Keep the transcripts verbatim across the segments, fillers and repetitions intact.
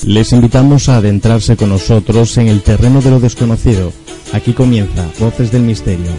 Les invitamos a adentrarse con nosotros en el terreno de lo desconocido. Aquí comienza Voces del Misterio.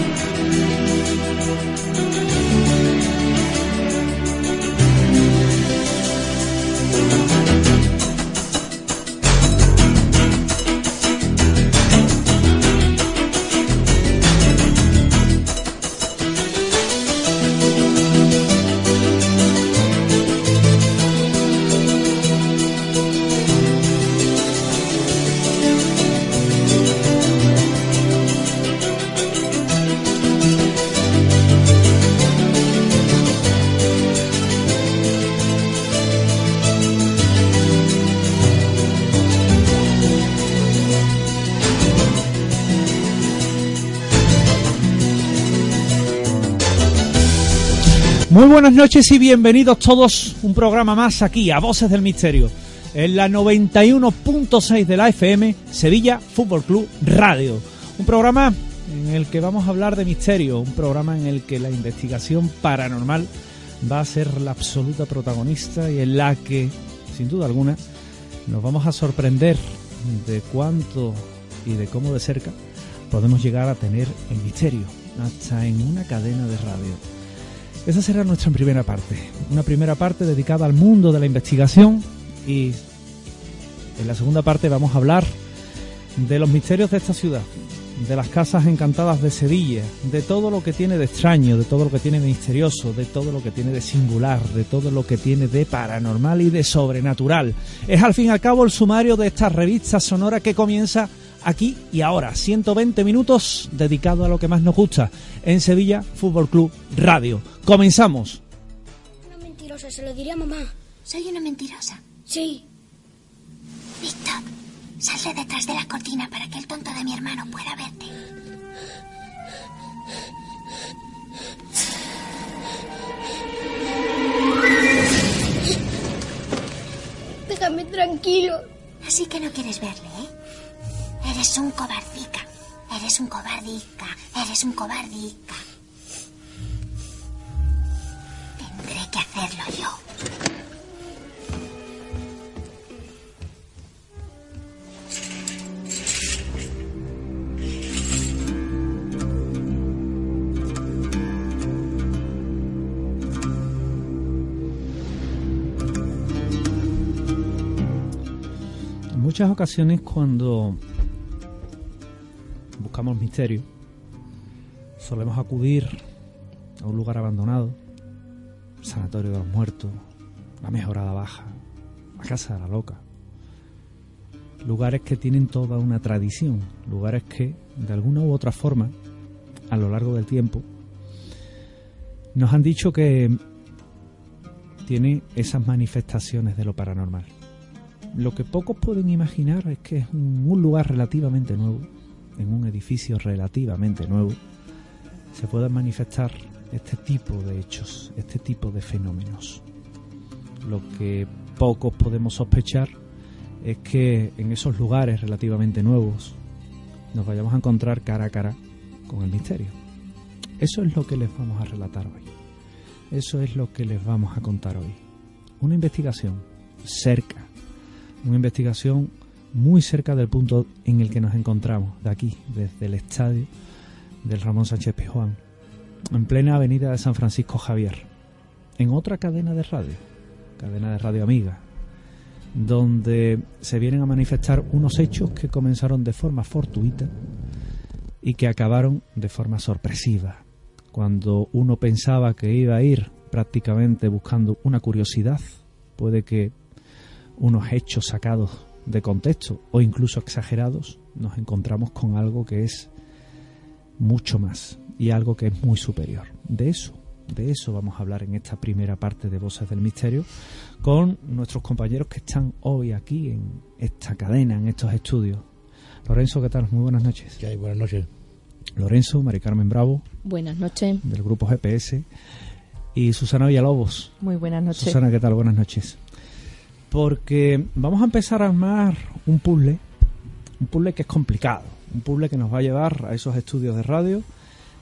Muy buenas noches y bienvenidos todos un programa más aquí a Voces del Misterio en la noventa y uno punto seis de la F M, Sevilla Fútbol Club Radio. Un programa en el que vamos a hablar de misterio, un programa en el que la investigación paranormal va a ser la absoluta protagonista y en la que, sin duda alguna, nos vamos a sorprender de cuánto y de cómo de cerca podemos llegar a tener el misterio, hasta en una cadena de radio. Esa será nuestra primera parte, una primera parte dedicada al mundo de la investigación, y en la segunda parte vamos a hablar de los misterios de esta ciudad, de las casas encantadas de Sevilla, de todo lo que tiene de extraño, de todo lo que tiene de misterioso, de todo lo que tiene de singular, de todo lo que tiene de paranormal y de sobrenatural. Es al fin y al cabo el sumario de esta revista sonora que comienza aquí y ahora, ciento veinte minutos dedicado a lo que más nos gusta en Sevilla Fútbol Club Radio. Comenzamos. Una mentirosa, se lo diría a mamá. ¿Soy una mentirosa? Sí. Víctor, sal de detrás de la cortina para que el tonto de mi hermano pueda verte. Déjame tranquilo. Así que no quieres verle, ¿eh? Eres un cobardica, eres un cobardica, eres un cobardica. Tendré que hacerlo yo. En muchas ocasiones cuando buscamos misterio, solemos acudir a un lugar abandonado, el sanatorio de los muertos, la mejorada baja, la casa de la loca. Lugares que tienen toda una tradición, lugares que de alguna u otra forma, a lo largo del tiempo, nos han dicho que tiene esas manifestaciones de lo paranormal. Lo que pocos pueden imaginar es que es un, un lugar relativamente nuevo, en un edificio relativamente nuevo, se pueden manifestar este tipo de hechos, este tipo de fenómenos. Lo que pocos podemos sospechar es que en esos lugares relativamente nuevos nos vayamos a encontrar cara a cara con el misterio. Eso es lo que les vamos a relatar hoy. Eso es lo que les vamos a contar hoy. Una investigación cerca, una investigación muy cerca del punto en el que nos encontramos, de aquí, desde el estadio del Ramón Sánchez Pizjuán, en plena avenida de San Francisco Javier, en otra cadena de radio, cadena de radio amiga, donde se vienen a manifestar unos hechos que comenzaron de forma fortuita y que acabaron de forma sorpresiva. Cuando uno pensaba que iba a ir prácticamente buscando una curiosidad, puede que unos hechos sacados de contexto o incluso exagerados, nos encontramos con algo que es mucho más y algo que es muy superior. De eso, de eso vamos a hablar en esta primera parte de Voces del Misterio con nuestros compañeros que están hoy aquí en esta cadena, en estos estudios. Lorenzo, ¿qué tal? Muy buenas noches. ¿Qué hay? Buenas noches. Lorenzo, Mari Carmen Bravo. Buenas noches. Del grupo G P S. Y Susana Villalobos. Muy buenas noches. Susana, ¿qué tal? Buenas noches. Porque vamos a empezar a armar un puzzle, un puzzle que es complicado, un puzzle que nos va a llevar a esos estudios de radio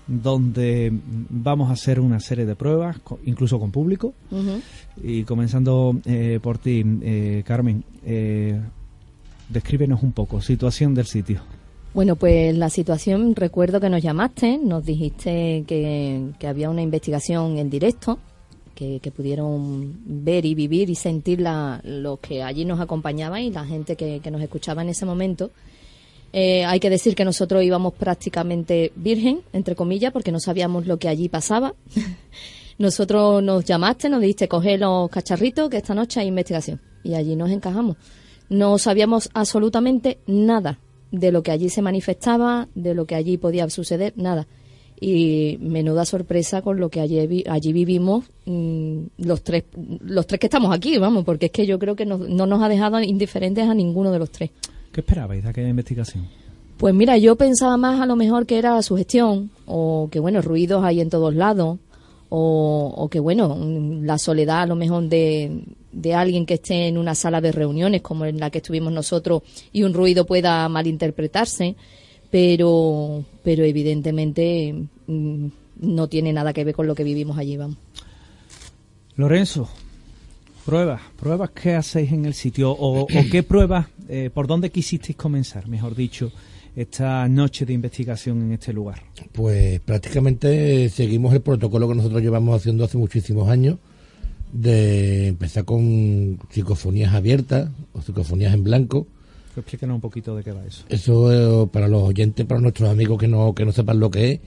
donde vamos a hacer una serie de pruebas, incluso con público. Uh-huh. Y comenzando eh, por ti, eh, Carmen, eh, descríbenos un poco, situación del sitio. Bueno, pues la situación, recuerdo que nos llamaste, nos dijiste que, que había una investigación en directo, que, que pudieron ver y vivir y sentir la, los que allí nos acompañaban y la gente que, que nos escuchaba en ese momento. Eh, hay que decir que nosotros íbamos prácticamente virgen, entre comillas, porque no sabíamos lo que allí pasaba. Nosotros nos llamaste, nos dijiste, coge los cacharritos que esta noche hay investigación. Y allí nos encajamos. No sabíamos absolutamente nada de lo que allí se manifestaba, de lo que allí podía suceder, nada. Y menuda sorpresa con lo que allí, allí vivimos mmm, los tres los tres que estamos aquí, vamos, porque es que yo creo que no, no nos ha dejado indiferentes a ninguno de los tres. ¿Qué esperabais de aquella investigación? Pues mira, yo pensaba más a lo mejor que era sugestión, o que bueno, ruidos hay en todos lados, o, o que bueno, la soledad a lo mejor de, de alguien que esté en una sala de reuniones como en la que estuvimos nosotros y un ruido pueda malinterpretarse, pero, pero evidentemente mmm, no tiene nada que ver con lo que vivimos allí, vamos. Lorenzo, pruebas, pruebas que hacéis en el sitio, o, o qué pruebas, eh, por dónde quisisteis comenzar, mejor dicho, esta noche de investigación en este lugar. Pues prácticamente seguimos el protocolo que nosotros llevamos haciendo hace muchísimos años, de empezar con psicofonías abiertas o psicofonías en blanco. Explíquenos un poquito de qué va eso. Eso eh, para los oyentes, para nuestros amigos que no que no sepan lo que es,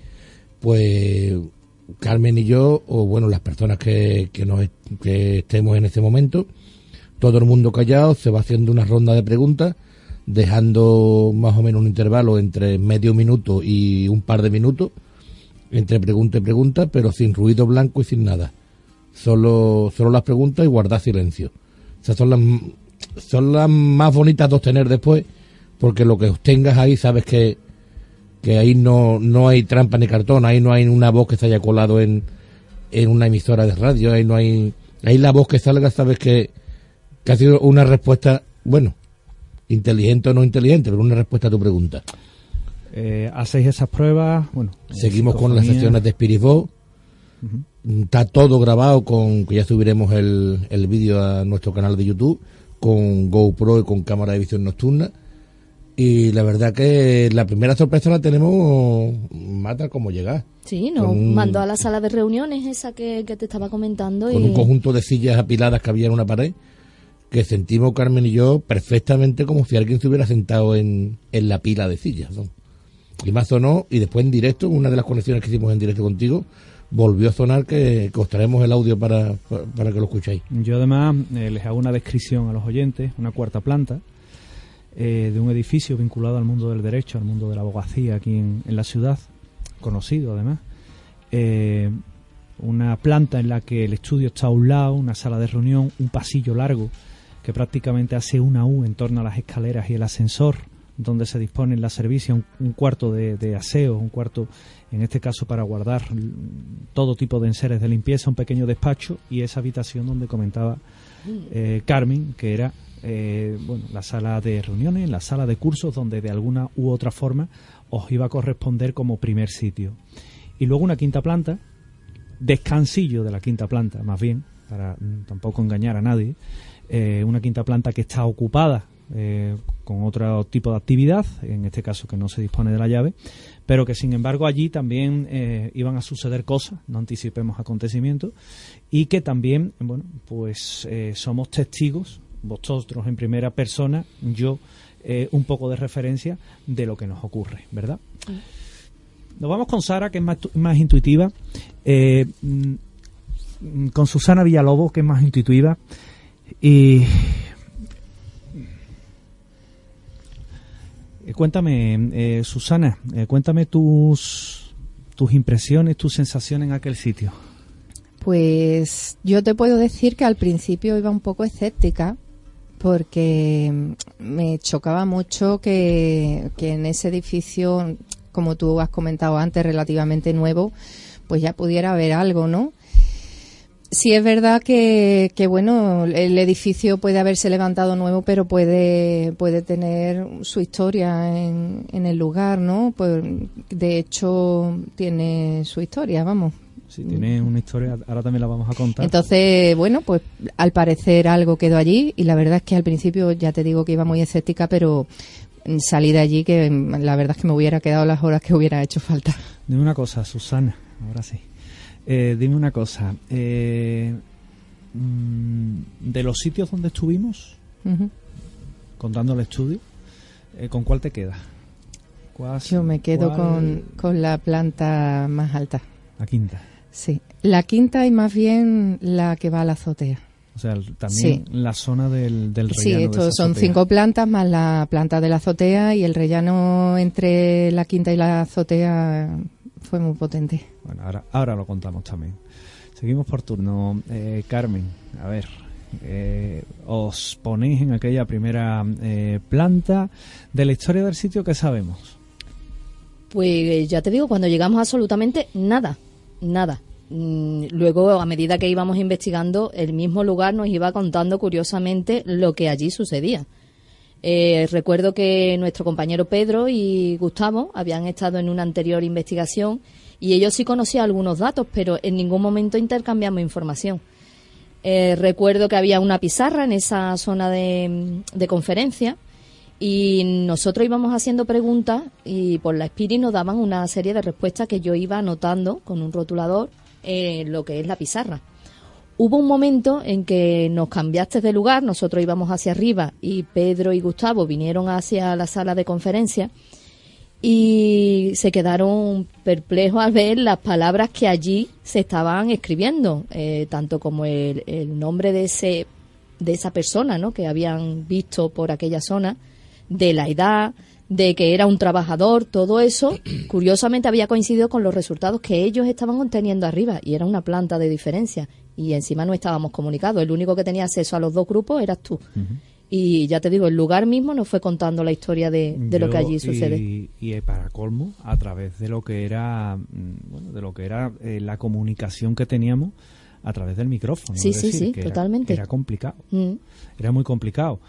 pues Carmen y yo, o bueno, las personas que, que, nos, que estemos en ese momento, todo el mundo callado, se va haciendo una ronda de preguntas, dejando más o menos un intervalo entre medio minuto y un par de minutos, entre pregunta y pregunta, pero sin ruido blanco y sin nada. Solo, solo las preguntas y guardar silencio. Esas son las, son las más bonitas de obtener después, porque lo que obtengas ahí sabes que que ahí no no hay trampa ni cartón, ahí no hay una voz que se haya colado en, en una emisora de radio, ahí no hay, ahí la voz que salga sabes que, que ha sido una respuesta, bueno, inteligente o no inteligente, pero una respuesta a tu pregunta. Eh, ¿Hacéis esas pruebas? Bueno, seguimos con las sesiones de Spirit Box. Uh-huh. Está todo grabado con, que ya subiremos el, el vídeo a nuestro canal de YouTube, con GoPro y con cámara de visión nocturna. Y la verdad que la primera sorpresa la tenemos mata como llegar. Sí, nos un, mandó a la sala de reuniones esa que, que te estaba comentando. Con y... un conjunto de sillas apiladas que había en una pared, que sentimos Carmen y yo perfectamente como si alguien se hubiera sentado en, en la pila de sillas, ¿no? Y más sonó, y después en directo, en una de las conexiones que hicimos en directo contigo, volvió a sonar, que, que os traemos el audio para, para, para que lo escuchéis. Yo además eh, les hago una descripción a los oyentes, una cuarta planta, Eh, de un edificio vinculado al mundo del derecho, al mundo de la abogacía aquí en, en la ciudad, conocido además, eh, una planta en la que el estudio está a un lado, una sala de reunión, un pasillo largo que prácticamente hace una U en torno a las escaleras y el ascensor, donde se disponen las servicios, un, un cuarto de, de aseo, un cuarto en este caso para guardar todo tipo de enseres de limpieza, un pequeño despacho, y esa habitación donde comentaba eh, Carmen, que era Eh, bueno, la sala de reuniones, la sala de cursos, donde de alguna u otra forma os iba a corresponder como primer sitio. Y luego una quinta planta, descansillo de la quinta planta, más bien, para mm, tampoco engañar a nadie, eh, una quinta planta que está ocupada eh, con otro tipo de actividad, en este caso que no se dispone de la llave, pero que sin embargo allí también eh, iban a suceder cosas, no anticipemos acontecimientos, y que también, bueno, pues eh, somos testigos, vosotros en primera persona, yo eh, un poco de referencia de lo que nos ocurre, ¿verdad? Sí. Nos vamos con Sara, que es más, más intuitiva, eh, con Susana Villalobos, que es más intuitiva, y eh, cuéntame, eh, Susana, eh, cuéntame tus tus impresiones, tus sensaciones en aquel sitio. Pues yo te puedo decir que al principio iba un poco escéptica, porque me chocaba mucho que, que en ese edificio, como tú has comentado antes, relativamente nuevo, pues ya pudiera haber algo, ¿no? Sí es verdad que, que bueno, el edificio puede haberse levantado nuevo, pero puede puede tener su historia en, en el lugar, ¿no? Pues de hecho tiene su historia, vamos. Sí, tiene una historia, ahora también la vamos a contar. Entonces, bueno, pues al parecer algo quedó allí y la verdad es que al principio ya te digo que iba muy escéptica, pero salí de allí que la verdad es que me hubiera quedado las horas que hubiera hecho falta. Dime una cosa, Susana, ahora sí. Eh, dime una cosa, eh, de los sitios donde estuvimos, uh-huh. contando el estudio, eh, ¿con cuál te quedas? ¿Cuál, Yo me quedo cuál... con, con la planta más alta. La quinta. Sí, la quinta y más bien la que va a la azotea. O sea, también sí. la zona del, del rellano. Sí, esto de son azotea. cinco plantas más la planta de la azotea y el rellano entre la quinta y la azotea fue muy potente. Bueno, ahora, ahora lo contamos también. Seguimos por turno. Eh, Carmen, a ver, eh, os ponéis en aquella primera eh, planta. De la historia del sitio, ¿qué sabemos? Pues ya te digo, cuando llegamos absolutamente nada, nada. Luego, a medida que íbamos investigando, el mismo lugar nos iba contando curiosamente lo que allí sucedía. Eh, recuerdo que nuestro compañero Pedro y Gustavo habían estado en una anterior investigación y ellos sí conocían algunos datos, pero en ningún momento intercambiamos información. Eh, recuerdo que había una pizarra en esa zona de, de conferencia y nosotros íbamos haciendo preguntas y por la Spiri nos daban una serie de respuestas que yo iba anotando con un rotulador eh, lo que es la pizarra. Hubo un momento en que nos cambiaste de lugar, nosotros íbamos hacia arriba y Pedro y Gustavo vinieron hacia la sala de conferencia y se quedaron perplejos al ver las palabras que allí se estaban escribiendo, eh, tanto como el, el nombre de ese de esa persona, ¿no?, que habían visto por aquella zona, de la edad, de que era un trabajador, todo eso, curiosamente había coincidido con los resultados que ellos estaban obteniendo arriba, y era una planta de diferencia, y encima no estábamos comunicados, el único que tenía acceso a los dos grupos eras tú. Uh-huh. Y ya te digo, el lugar mismo nos fue contando la historia de, de Yo, lo que allí sucede. Y, y para colmo, a través de lo que era, bueno, de lo que era eh, la comunicación que teníamos a través del micrófono. Sí, es sí, decir, sí, que totalmente. Era, era complicado, mm. era muy complicado.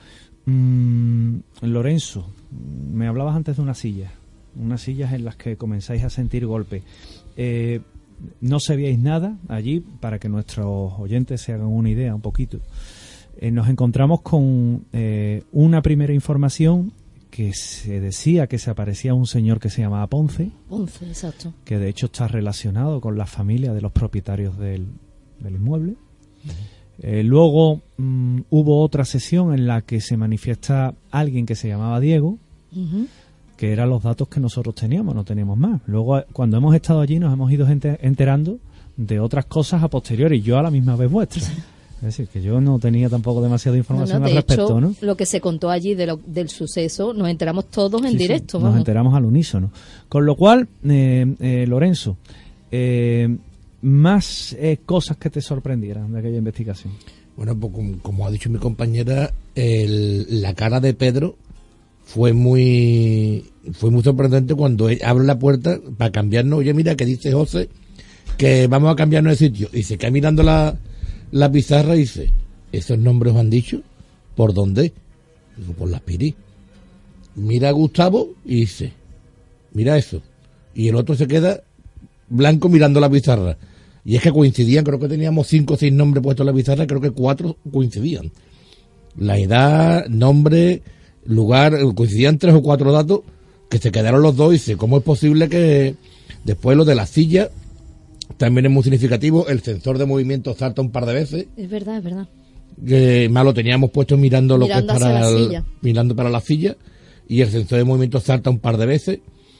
Mm, Lorenzo, me hablabas antes de una silla, unas sillas en las que comenzáis a sentir golpe. Eh, no sabíais nada allí, para que nuestros oyentes se hagan una idea un poquito. Eh, nos encontramos con eh, una primera información que se decía que se aparecía un señor que se llamaba Ponce. Ponce, exacto. Que de hecho está relacionado con la familia de los propietarios del, del inmueble. Uh-huh. Eh, luego mmm, hubo otra sesión en la que se manifiesta alguien que se llamaba Diego, uh-huh. que eran los datos que nosotros teníamos, no teníamos más. Luego, cuando hemos estado allí, nos hemos ido enterando de otras cosas a posteriori, yo a la misma vez vuestra. Es decir, que yo no tenía tampoco demasiada información no, no, al respecto, hecho, ¿no? Lo que se contó allí de lo, del suceso, nos enteramos todos en sí, directo. Sí, vamos. nos enteramos al unísono. Con lo cual, eh, eh, Lorenzo, eh, más eh, cosas que te sorprendieran de aquella investigación. Bueno, pues como, como ha dicho mi compañera, el, la cara de Pedro fue muy fue muy sorprendente cuando él abre la puerta para cambiarnos. Oye, mira, que dice José que vamos a cambiarnos de sitio. Y se queda mirando la, la pizarra y dice, ¿esos nombres os han dicho? ¿Por dónde? Digo, por la Spiri. Mira a Gustavo y dice, mira eso. Y el otro se queda blanco mirando la pizarra. Y es que coincidían, creo que teníamos cinco o seis nombres puestos en la pizarra, creo que cuatro coincidían. La edad, nombre, lugar, coincidían tres o cuatro datos que se quedaron los dos y dice, ¿cómo es posible que después lo de la silla, también es muy significativo, el sensor de movimiento salta un par de veces? Es verdad, es verdad. Que más lo teníamos puesto mirando lo mirando que es para el, silla. mirando para la silla, y el sensor de movimiento salta un par de veces.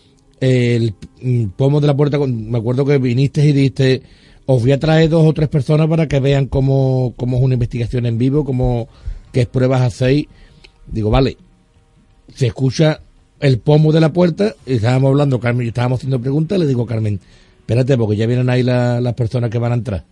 El pomo de la puerta, me acuerdo que viniste y dijiste, os voy a traer dos o tres personas para que vean cómo, cómo es una investigación en vivo, cómo, qué pruebas hacéis. Digo, vale, se escucha el pomo de la puerta, y estábamos hablando, Carmen, y estábamos haciendo preguntas, le digo, Carmen, espérate, porque ya vienen ahí la, las personas que van a entrar.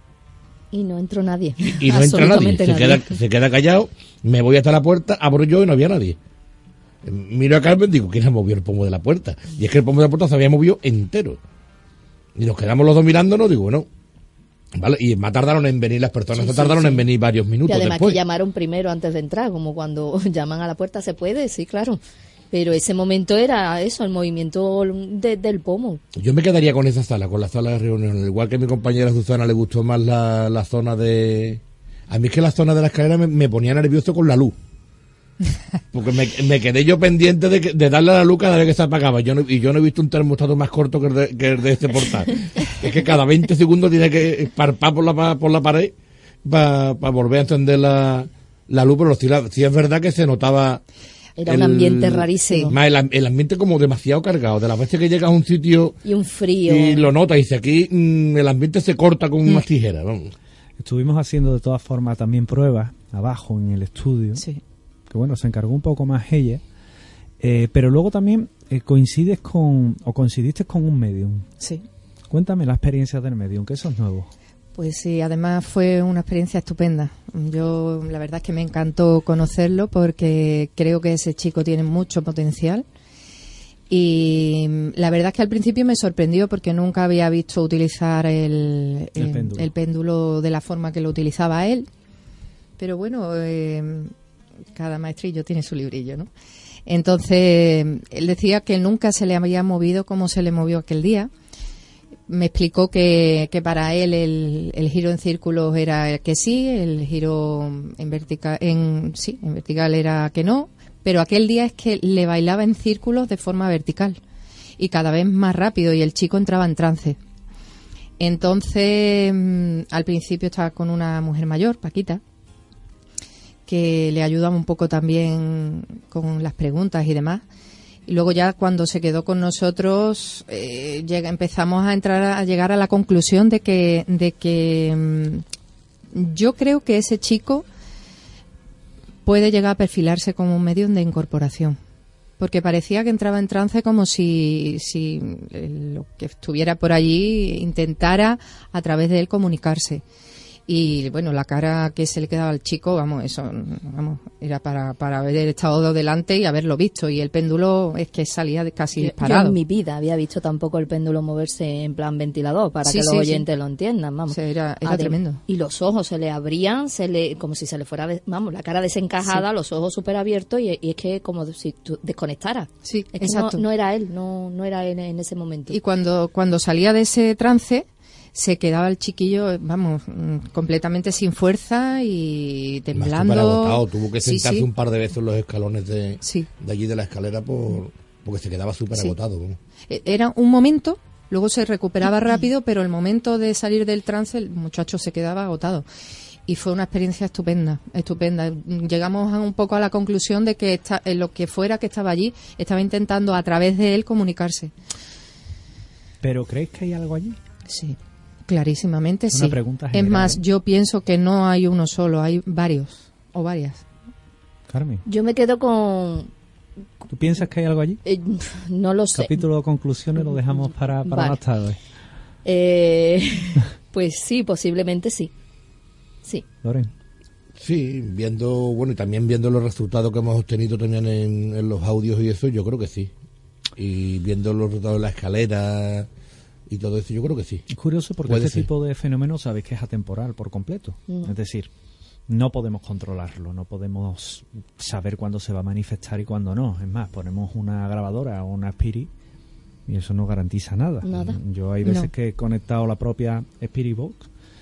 Y no entró nadie. Y no entra nadie, se, nadie. Queda, se queda callado, me voy hasta la puerta, abro yo y no había nadie. Miro a Carmen, digo, ¿quién ha movido el pomo de la puerta? Y es que el pomo de la puerta se había movido entero. Y nos quedamos los dos mirándonos, digo, bueno, ¿Vale? Y más tardaron en venir las personas, Sí, se sí, tardaron sí. en venir varios Y minutos además después. que llamaron primero antes de entrar, como cuando llaman a la puerta se puede, sí, claro. Pero ese momento era eso, el movimiento de- del pomo. Yo me quedaría con esa sala, con la sala de reuniones. Igual que a mi compañera Susana le gustó más la, la zona de... A mí es que la zona de la escalera me, me ponía nervioso con la luz. Porque me, me quedé yo pendiente de, que- de darle a la luz cada vez que se apagaba. Yo no, y yo no he visto un termostato más corto que el de, que el de este portal. Es que cada veinte segundos tiene que parpar por la, pa- por la pared para volver a encender la, la luz. Pero sí, la- sí es verdad que se notaba... Era un ambiente rarísimo. Más el, am- el ambiente como demasiado cargado. De las veces que llegas a un sitio Y un frío. y lo notas y dice aquí mm, el ambiente se corta con unas tijeras. Vamos. Estuvimos haciendo de todas formas también pruebas abajo en el estudio. Sí. Que bueno, se encargó un poco más ella. Eh, pero luego también eh, coincides con, o coincidiste con un medium. Sí. Cuéntame la experiencia del medium, que eso es nuevo. Pues sí, además fue una experiencia estupenda. Yo la verdad es que me encantó conocerlo porque creo que ese chico tiene mucho potencial. Y la verdad es que al principio me sorprendió porque nunca había visto utilizar el, El el- péndulo. el péndulo de la forma que lo utilizaba él. Pero bueno, eh, cada maestrillo tiene su librillo, ¿no? Entonces, él decía que nunca se le había movido como se le movió aquel día. Me explicó que, que para él el, el giro en círculos era que sí, el giro en vertical, en, sí, en vertical era que no, pero aquel día es que le bailaba en círculos de forma vertical y cada vez más rápido y el chico entraba en trance. Entonces, mm, al principio estaba con una mujer mayor, Paquita, que le ayudaba un poco también con las preguntas y demás. Y luego ya cuando se quedó con nosotros eh, llega, empezamos a entrar a, a llegar a la conclusión de que de que mm, yo creo que ese chico puede llegar a perfilarse como un medium de incorporación, porque parecía que entraba en trance como si si eh, lo que estuviera por allí intentara a través de él comunicarse. Y bueno, la cara que se le quedaba al chico, vamos, eso, vamos, era para, para haber estado delante y haberlo visto. Y el péndulo es que salía de casi Yo, yo disparado. en mi vida había visto tampoco el péndulo moverse en plan ventilador, para Sí, que los sí, oyentes sí. lo entiendan, vamos. O sea, era, era Adem- tremendo. Y los ojos se le abrían, se le como si se le fuera, de- vamos, la cara desencajada, Sí. los ojos súper abiertos y, y es que como si tú desconectaras. Sí, Es que no, exacto. no era él, no, no era él en ese momento. Y cuando, cuando salía de ese trance, se quedaba el chiquillo, vamos, mm, completamente sin fuerza y Además, temblando. súper agotado, tuvo que Sí, sentarse sí. un par de veces en los escalones de, Sí. de allí de la escalera por porque se quedaba súper Sí. agotado. ¿no? E- Era un momento, luego se recuperaba rápido, pero el momento de salir del trance, el muchacho se quedaba agotado. Y fue una experiencia estupenda, estupenda. Llegamos a un poco a la conclusión de que esta- eh, lo que fuera que estaba allí, estaba intentando a través de él comunicarse. ¿Pero creéis que hay algo allí? Sí, clarísimamente Una sí. pregunta Es general, más, ¿eh? yo pienso que no hay uno solo, hay varios o varias. Carmen, Yo me quedo con... ¿tú piensas que hay algo allí? eh, no lo sé. Capítulo de conclusiones lo dejamos para, para Vale. más tarde. Eh, pues sí, posiblemente sí. Sí. Loren. Sí, viendo, bueno, y también viendo los resultados que hemos obtenido también en, en los audios y eso, yo creo que sí. Y viendo los resultados de la escalera y todo eso, yo creo que sí. Es curioso porque Puede este ser. tipo de fenómenos sabéis que es atemporal por completo. Mm. Es decir, no podemos controlarlo, no podemos saber cuándo se va a manifestar y cuándo no. Es más, ponemos una grabadora o una Spirit y eso no garantiza nada. Nada. Yo hay veces No. que he conectado la propia Spirit Box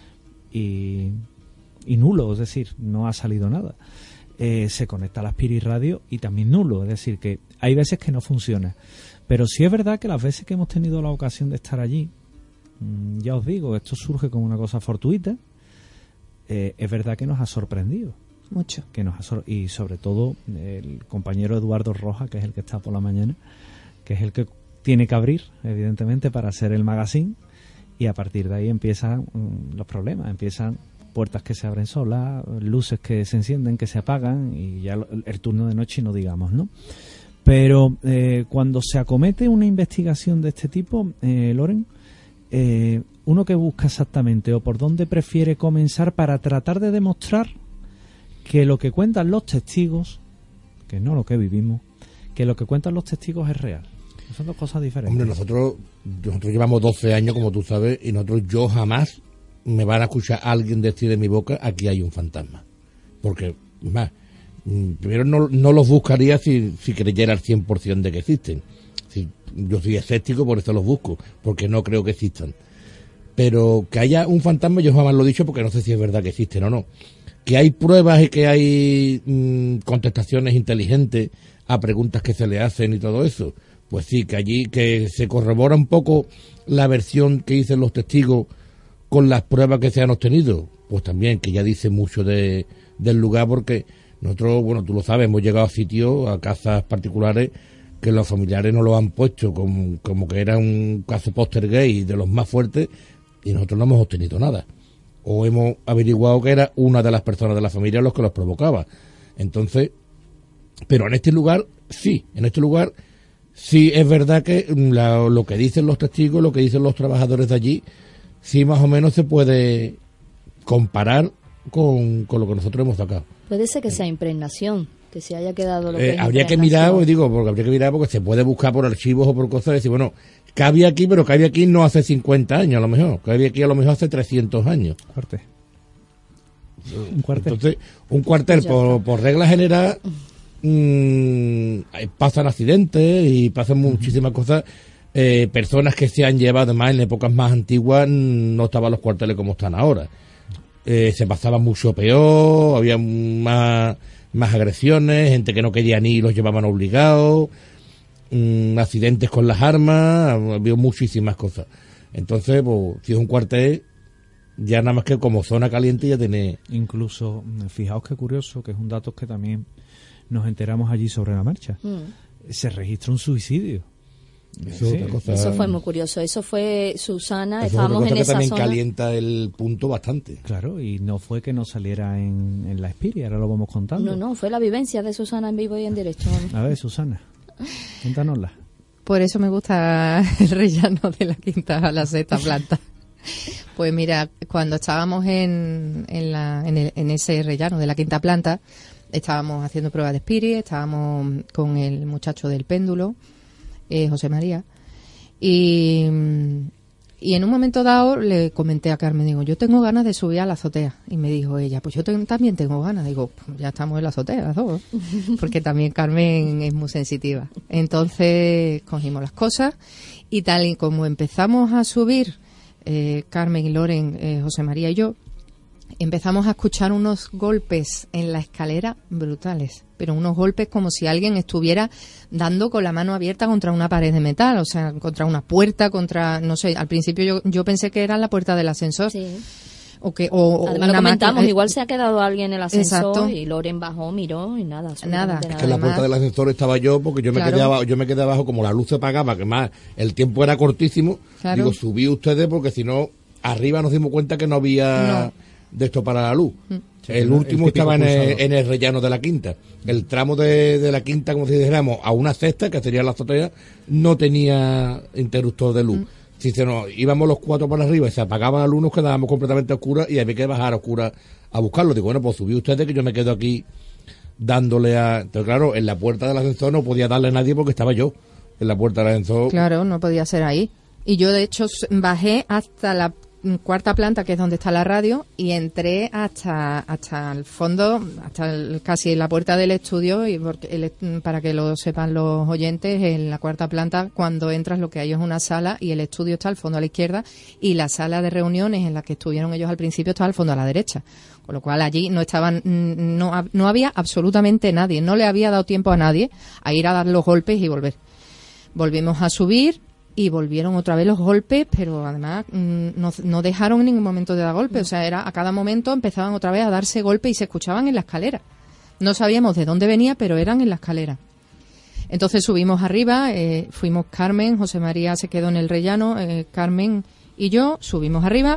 y, y nulo, es decir, no ha salido nada. Eh, se conecta a la Spirit Radio y también nulo, es decir, que hay veces que no funciona. Pero sí es verdad que las veces que hemos tenido la ocasión de estar allí, mm, ya os digo, esto surge como una cosa fortuita, eh, es verdad que nos ha sorprendido. Mucho. Que nos ha sor- y sobre todo el compañero Eduardo Roja, que es el que está por la mañana, que es el que tiene que abrir, evidentemente, para hacer el magazine, y a partir de ahí empiezan mm, los problemas, empiezan puertas que se abren solas, luces que se encienden, que se apagan, y ya lo- el turno de noche no digamos, ¿no? Pero eh, cuando se acomete una investigación de este tipo, eh, Loren, eh, uno que busca exactamente o por dónde prefiere comenzar para tratar de demostrar que lo que cuentan los testigos, que no lo que vivimos, que lo que cuentan los testigos es real. Son dos cosas diferentes. Hombre, nosotros nosotros llevamos doce años, como tú sabes, y nosotros yo jamás me van a escuchar alguien decir de mi boca, aquí hay un fantasma. Porque, más, primero no, no los buscaría si, si creyera al cien por ciento de que existen. Si, yo soy escéptico, por eso los busco, porque no creo que existan. Pero que haya un fantasma, yo jamás lo he dicho porque no sé si es verdad que existen o no. Que hay pruebas y que hay mmm, contestaciones inteligentes a preguntas que se le hacen y todo eso. Pues sí, que allí que se corrobora un poco la versión que dicen los testigos con las pruebas que se han obtenido. Pues también, que ya dice mucho de, del lugar, porque nosotros, bueno, tú lo sabes, hemos llegado a sitios, a casas particulares, que los familiares nos lo han puesto como, como que era un caso póster gay de los más fuertes, y nosotros no hemos obtenido nada. O hemos averiguado que era una de las personas de la familia los que los provocaba. Entonces, pero en este lugar, sí, en este lugar, sí es verdad que la, lo que dicen los testigos, lo que dicen los trabajadores de allí, sí más o menos se puede comparar con, con lo que nosotros hemos sacado. Puede ser que sea impregnación, que se haya quedado lo que eh, es habría que mirar, pues digo, porque habría que mirar porque se puede buscar por archivos o por cosas y decir, bueno, cabía aquí, pero cabía aquí no hace cincuenta años a lo mejor, cabía aquí a lo mejor hace trescientos años. Cuartel. Un cuartel. Entonces, un cuartel por, por regla general mmm, pasan accidentes y pasan muchísimas uh-huh. cosas. Eh, personas que se han llevado, además en épocas más antiguas no estaban los cuarteles como están ahora. Eh, se pasaba mucho peor, había más, más agresiones, gente que no quería ni los llevaban obligados, mmm, accidentes con las armas, había muchísimas cosas. Entonces, pues, si es un cuartel, ya nada más que como zona caliente ya tiene... Incluso, fijaos qué curioso, que es un dato que también nos enteramos allí sobre la marcha. Mm. Se registra un suicidio. Eso, sí. otra cosa, eso fue muy curioso. Eso fue Susana, eso estábamos es en que esa también zona. Calienta el punto bastante. Claro, y no fue que no saliera en, en la Espiria, ahora lo vamos contando. No, no, fue la vivencia de Susana en vivo y en directo. A ver, Susana, cuéntanosla. Por eso me gusta el rellano de la quinta a la sexta planta. Pues mira, cuando estábamos en, en, la, en, el, en ese rellano de la quinta planta, estábamos haciendo pruebas de Spirit, estábamos con el muchacho del péndulo, eh, José María, y, y en un momento dado le comenté a Carmen, digo, yo tengo ganas de subir a la azotea, y me dijo ella, pues yo te, también tengo ganas, digo, pues ya estamos en la azotea las dos, porque también Carmen es muy sensitiva. Entonces cogimos las cosas y tal y como empezamos a subir, eh, Carmen y Loren, eh, José María y yo, empezamos a escuchar unos golpes en la escalera brutales, pero unos golpes como si alguien estuviera dando con la mano abierta contra una pared de metal, o sea, contra una puerta, contra, no sé, al principio yo, yo pensé que era la puerta del ascensor. Sí. O que, o, Además lo comentamos, máquina, igual se ha quedado alguien en el ascensor. Exacto. Y Loren bajó, miró y nada. Nada. Es que en la puerta del ascensor estaba yo, porque yo me claro. quedé abajo, yo me quedé abajo como la luz se apagaba, que más el tiempo era cortísimo. Claro. Digo, subí ustedes porque si no, arriba nos dimos cuenta que no había... No. de esto para la luz. Sí, el último el estaba en el, en el rellano de la quinta. El tramo de, de la quinta, como si dijéramos, a una sexta, que sería la azotea, no tenía interruptor de luz. Mm. Si se nos íbamos los cuatro para arriba y se apagaba la luz, nos quedábamos completamente a oscuras y había que bajar a oscuras a buscarlo. Digo, bueno, pues subí ustedes que yo me quedo aquí dándole a... Entonces, claro, en la puerta del ascensor no podía darle a nadie porque estaba yo en la puerta del ascensor. Claro, no podía ser ahí. Y yo, de hecho, bajé hasta la cuarta planta, que es donde está la radio, y entré hasta hasta el fondo, hasta el, casi la puerta del estudio, y porque el, para que lo sepan los oyentes, en la cuarta planta, cuando entras, lo que hay es una sala y el estudio está al fondo a la izquierda, y la sala de reuniones en la que estuvieron ellos al principio está al fondo a la derecha. Con lo cual allí no estaban, no, no había absolutamente nadie, no le había dado tiempo a nadie a ir a dar los golpes y volver. Volvimos a subir y volvieron otra vez los golpes, pero además no, no dejaron en ningún momento de dar golpes. O sea, era a cada momento empezaban otra vez a darse golpes y se escuchaban en la escalera. No sabíamos de dónde venía, pero eran en la escalera. Entonces subimos arriba, eh, fuimos Carmen, José María se quedó en el rellano, eh, Carmen y yo subimos arriba.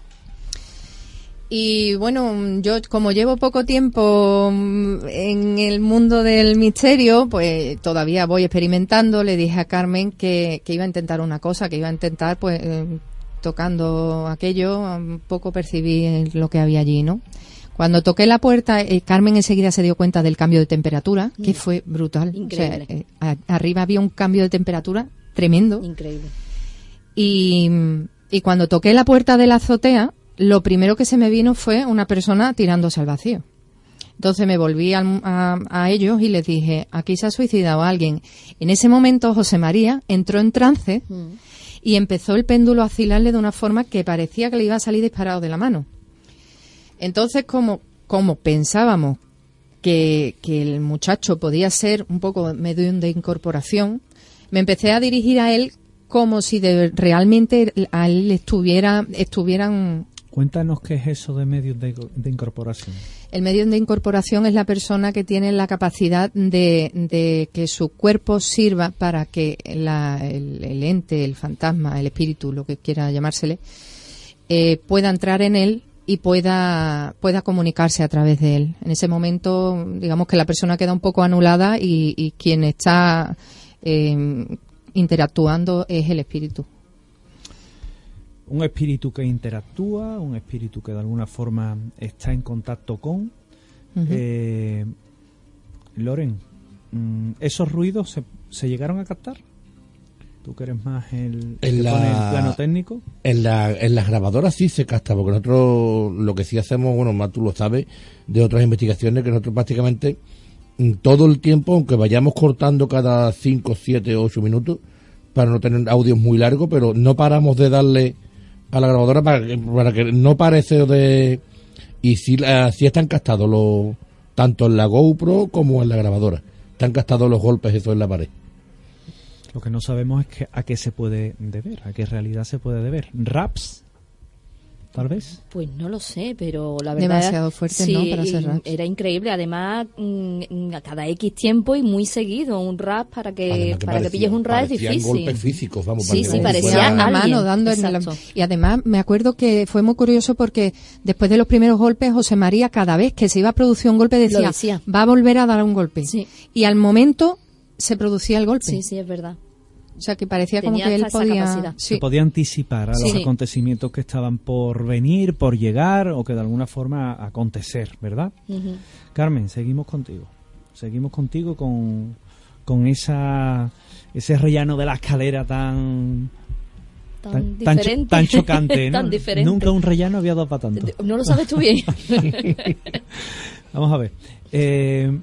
Y bueno, yo como llevo poco tiempo en el mundo del misterio, pues todavía voy experimentando. Le dije a Carmen que, que iba a intentar una cosa, que iba a intentar, pues, eh, tocando aquello, un poco percibí lo que había allí, ¿no? Cuando toqué la puerta, eh, Carmen enseguida se dio cuenta del cambio de temperatura, que fue brutal. Increíble. O sea, eh, a, arriba había un cambio de temperatura tremendo. Increíble. Y, y cuando toqué la puerta de la azotea, lo primero que se me vino fue una persona tirándose al vacío. Entonces me volví al, a, a ellos y les dije, aquí se ha suicidado alguien. En ese momento José María entró en trance mm. y empezó el péndulo a oscilarle de una forma que parecía que le iba a salir disparado de la mano. Entonces, como, como pensábamos que, que el muchacho podía ser un poco medium de incorporación, me empecé a dirigir a él como si de, realmente a él estuviera, estuvieran... Cuéntanos qué es eso de medium de, de incorporación. El medium de incorporación es la persona que tiene la capacidad de, de que su cuerpo sirva para que la, el, el ente, el fantasma, el espíritu, lo que quiera llamársele, eh, pueda entrar en él y pueda pueda comunicarse a través de él. En ese momento, digamos que la persona queda un poco anulada y, y quien está eh, interactuando es el espíritu. Un espíritu que interactúa, un espíritu que de alguna forma está en contacto con. Uh-huh. eh, Loren, ¿esos ruidos se, se llegaron a captar? ¿Tú que eres más el, en la, el plano técnico? En, la, en las grabadoras sí se capta, porque nosotros lo que sí hacemos, bueno, más tú lo sabes, de otras investigaciones, que nosotros prácticamente todo el tiempo, aunque vayamos cortando cada cinco, siete, ocho minutos, para no tener audios muy largos, pero no paramos de darle a la grabadora para que, para que no parece de... Y sí, sí están captados los, tanto en la GoPro como en la grabadora. Están captados los golpes esos en la pared. Lo que no sabemos es que, a qué se puede deber, a qué realidad se puede deber. ¿Raps? ¿Tal vez? Pues no lo sé, pero la verdad... Demasiado fuerte, sí, ¿no? Para hacer raps. Era increíble. Además, mmm, a cada X tiempo y muy seguido, un rap para que, que para parecía, que pilles un rap es difícil. Golpes físicos, vamos. Sí, sí, parecía fuera. a mano dando en la... Y además me acuerdo que fue muy curioso porque después de los primeros golpes, José María, cada vez que se iba a producir un golpe, decía, decía. va a volver a dar un golpe. Sí. Y al momento se producía el golpe. Sí, sí, es verdad. O sea, que parecía Tenía como que él podía... Sí. Se podía anticipar a los sí. acontecimientos que estaban por venir, por llegar o que de alguna forma acontecer, ¿verdad? Uh-huh. Carmen, seguimos contigo. Seguimos contigo con, con esa ese rellano de la escalera tan... Tan, tan, tan, tan chocante, ¿no? Tan diferente. Nunca un rellano había dado para tanto. No lo sabes tú bien. Vamos a ver. Eh...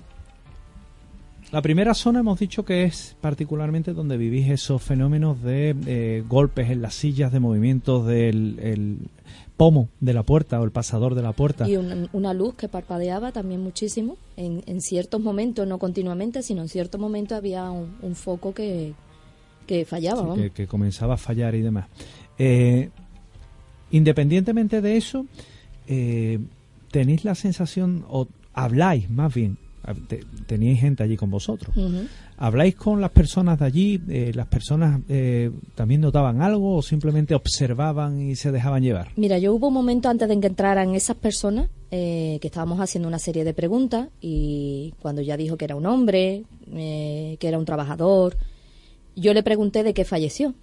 La primera zona hemos dicho que es particularmente donde vivís esos fenómenos de eh, golpes en las sillas, de movimientos del el pomo de la puerta o el pasador de la puerta. Y una, una luz que parpadeaba también muchísimo. En, en ciertos momentos, no continuamente, sino en ciertos momentos había un, un foco que, que fallaba. Sí, vamos. Que, que comenzaba a fallar y demás. Eh, independientemente de eso, eh, ¿tenéis la sensación, o habláis más bien, teníais gente allí con vosotros, uh-huh. habláis con las personas de allí, eh, las personas eh, también notaban algo o simplemente observaban y se dejaban llevar? Mira, yo hubo un momento antes de que entraran esas personas eh, que estábamos haciendo una serie de preguntas, y cuando ya dijo que era un hombre, eh, que era un trabajador, yo le pregunté de qué falleció.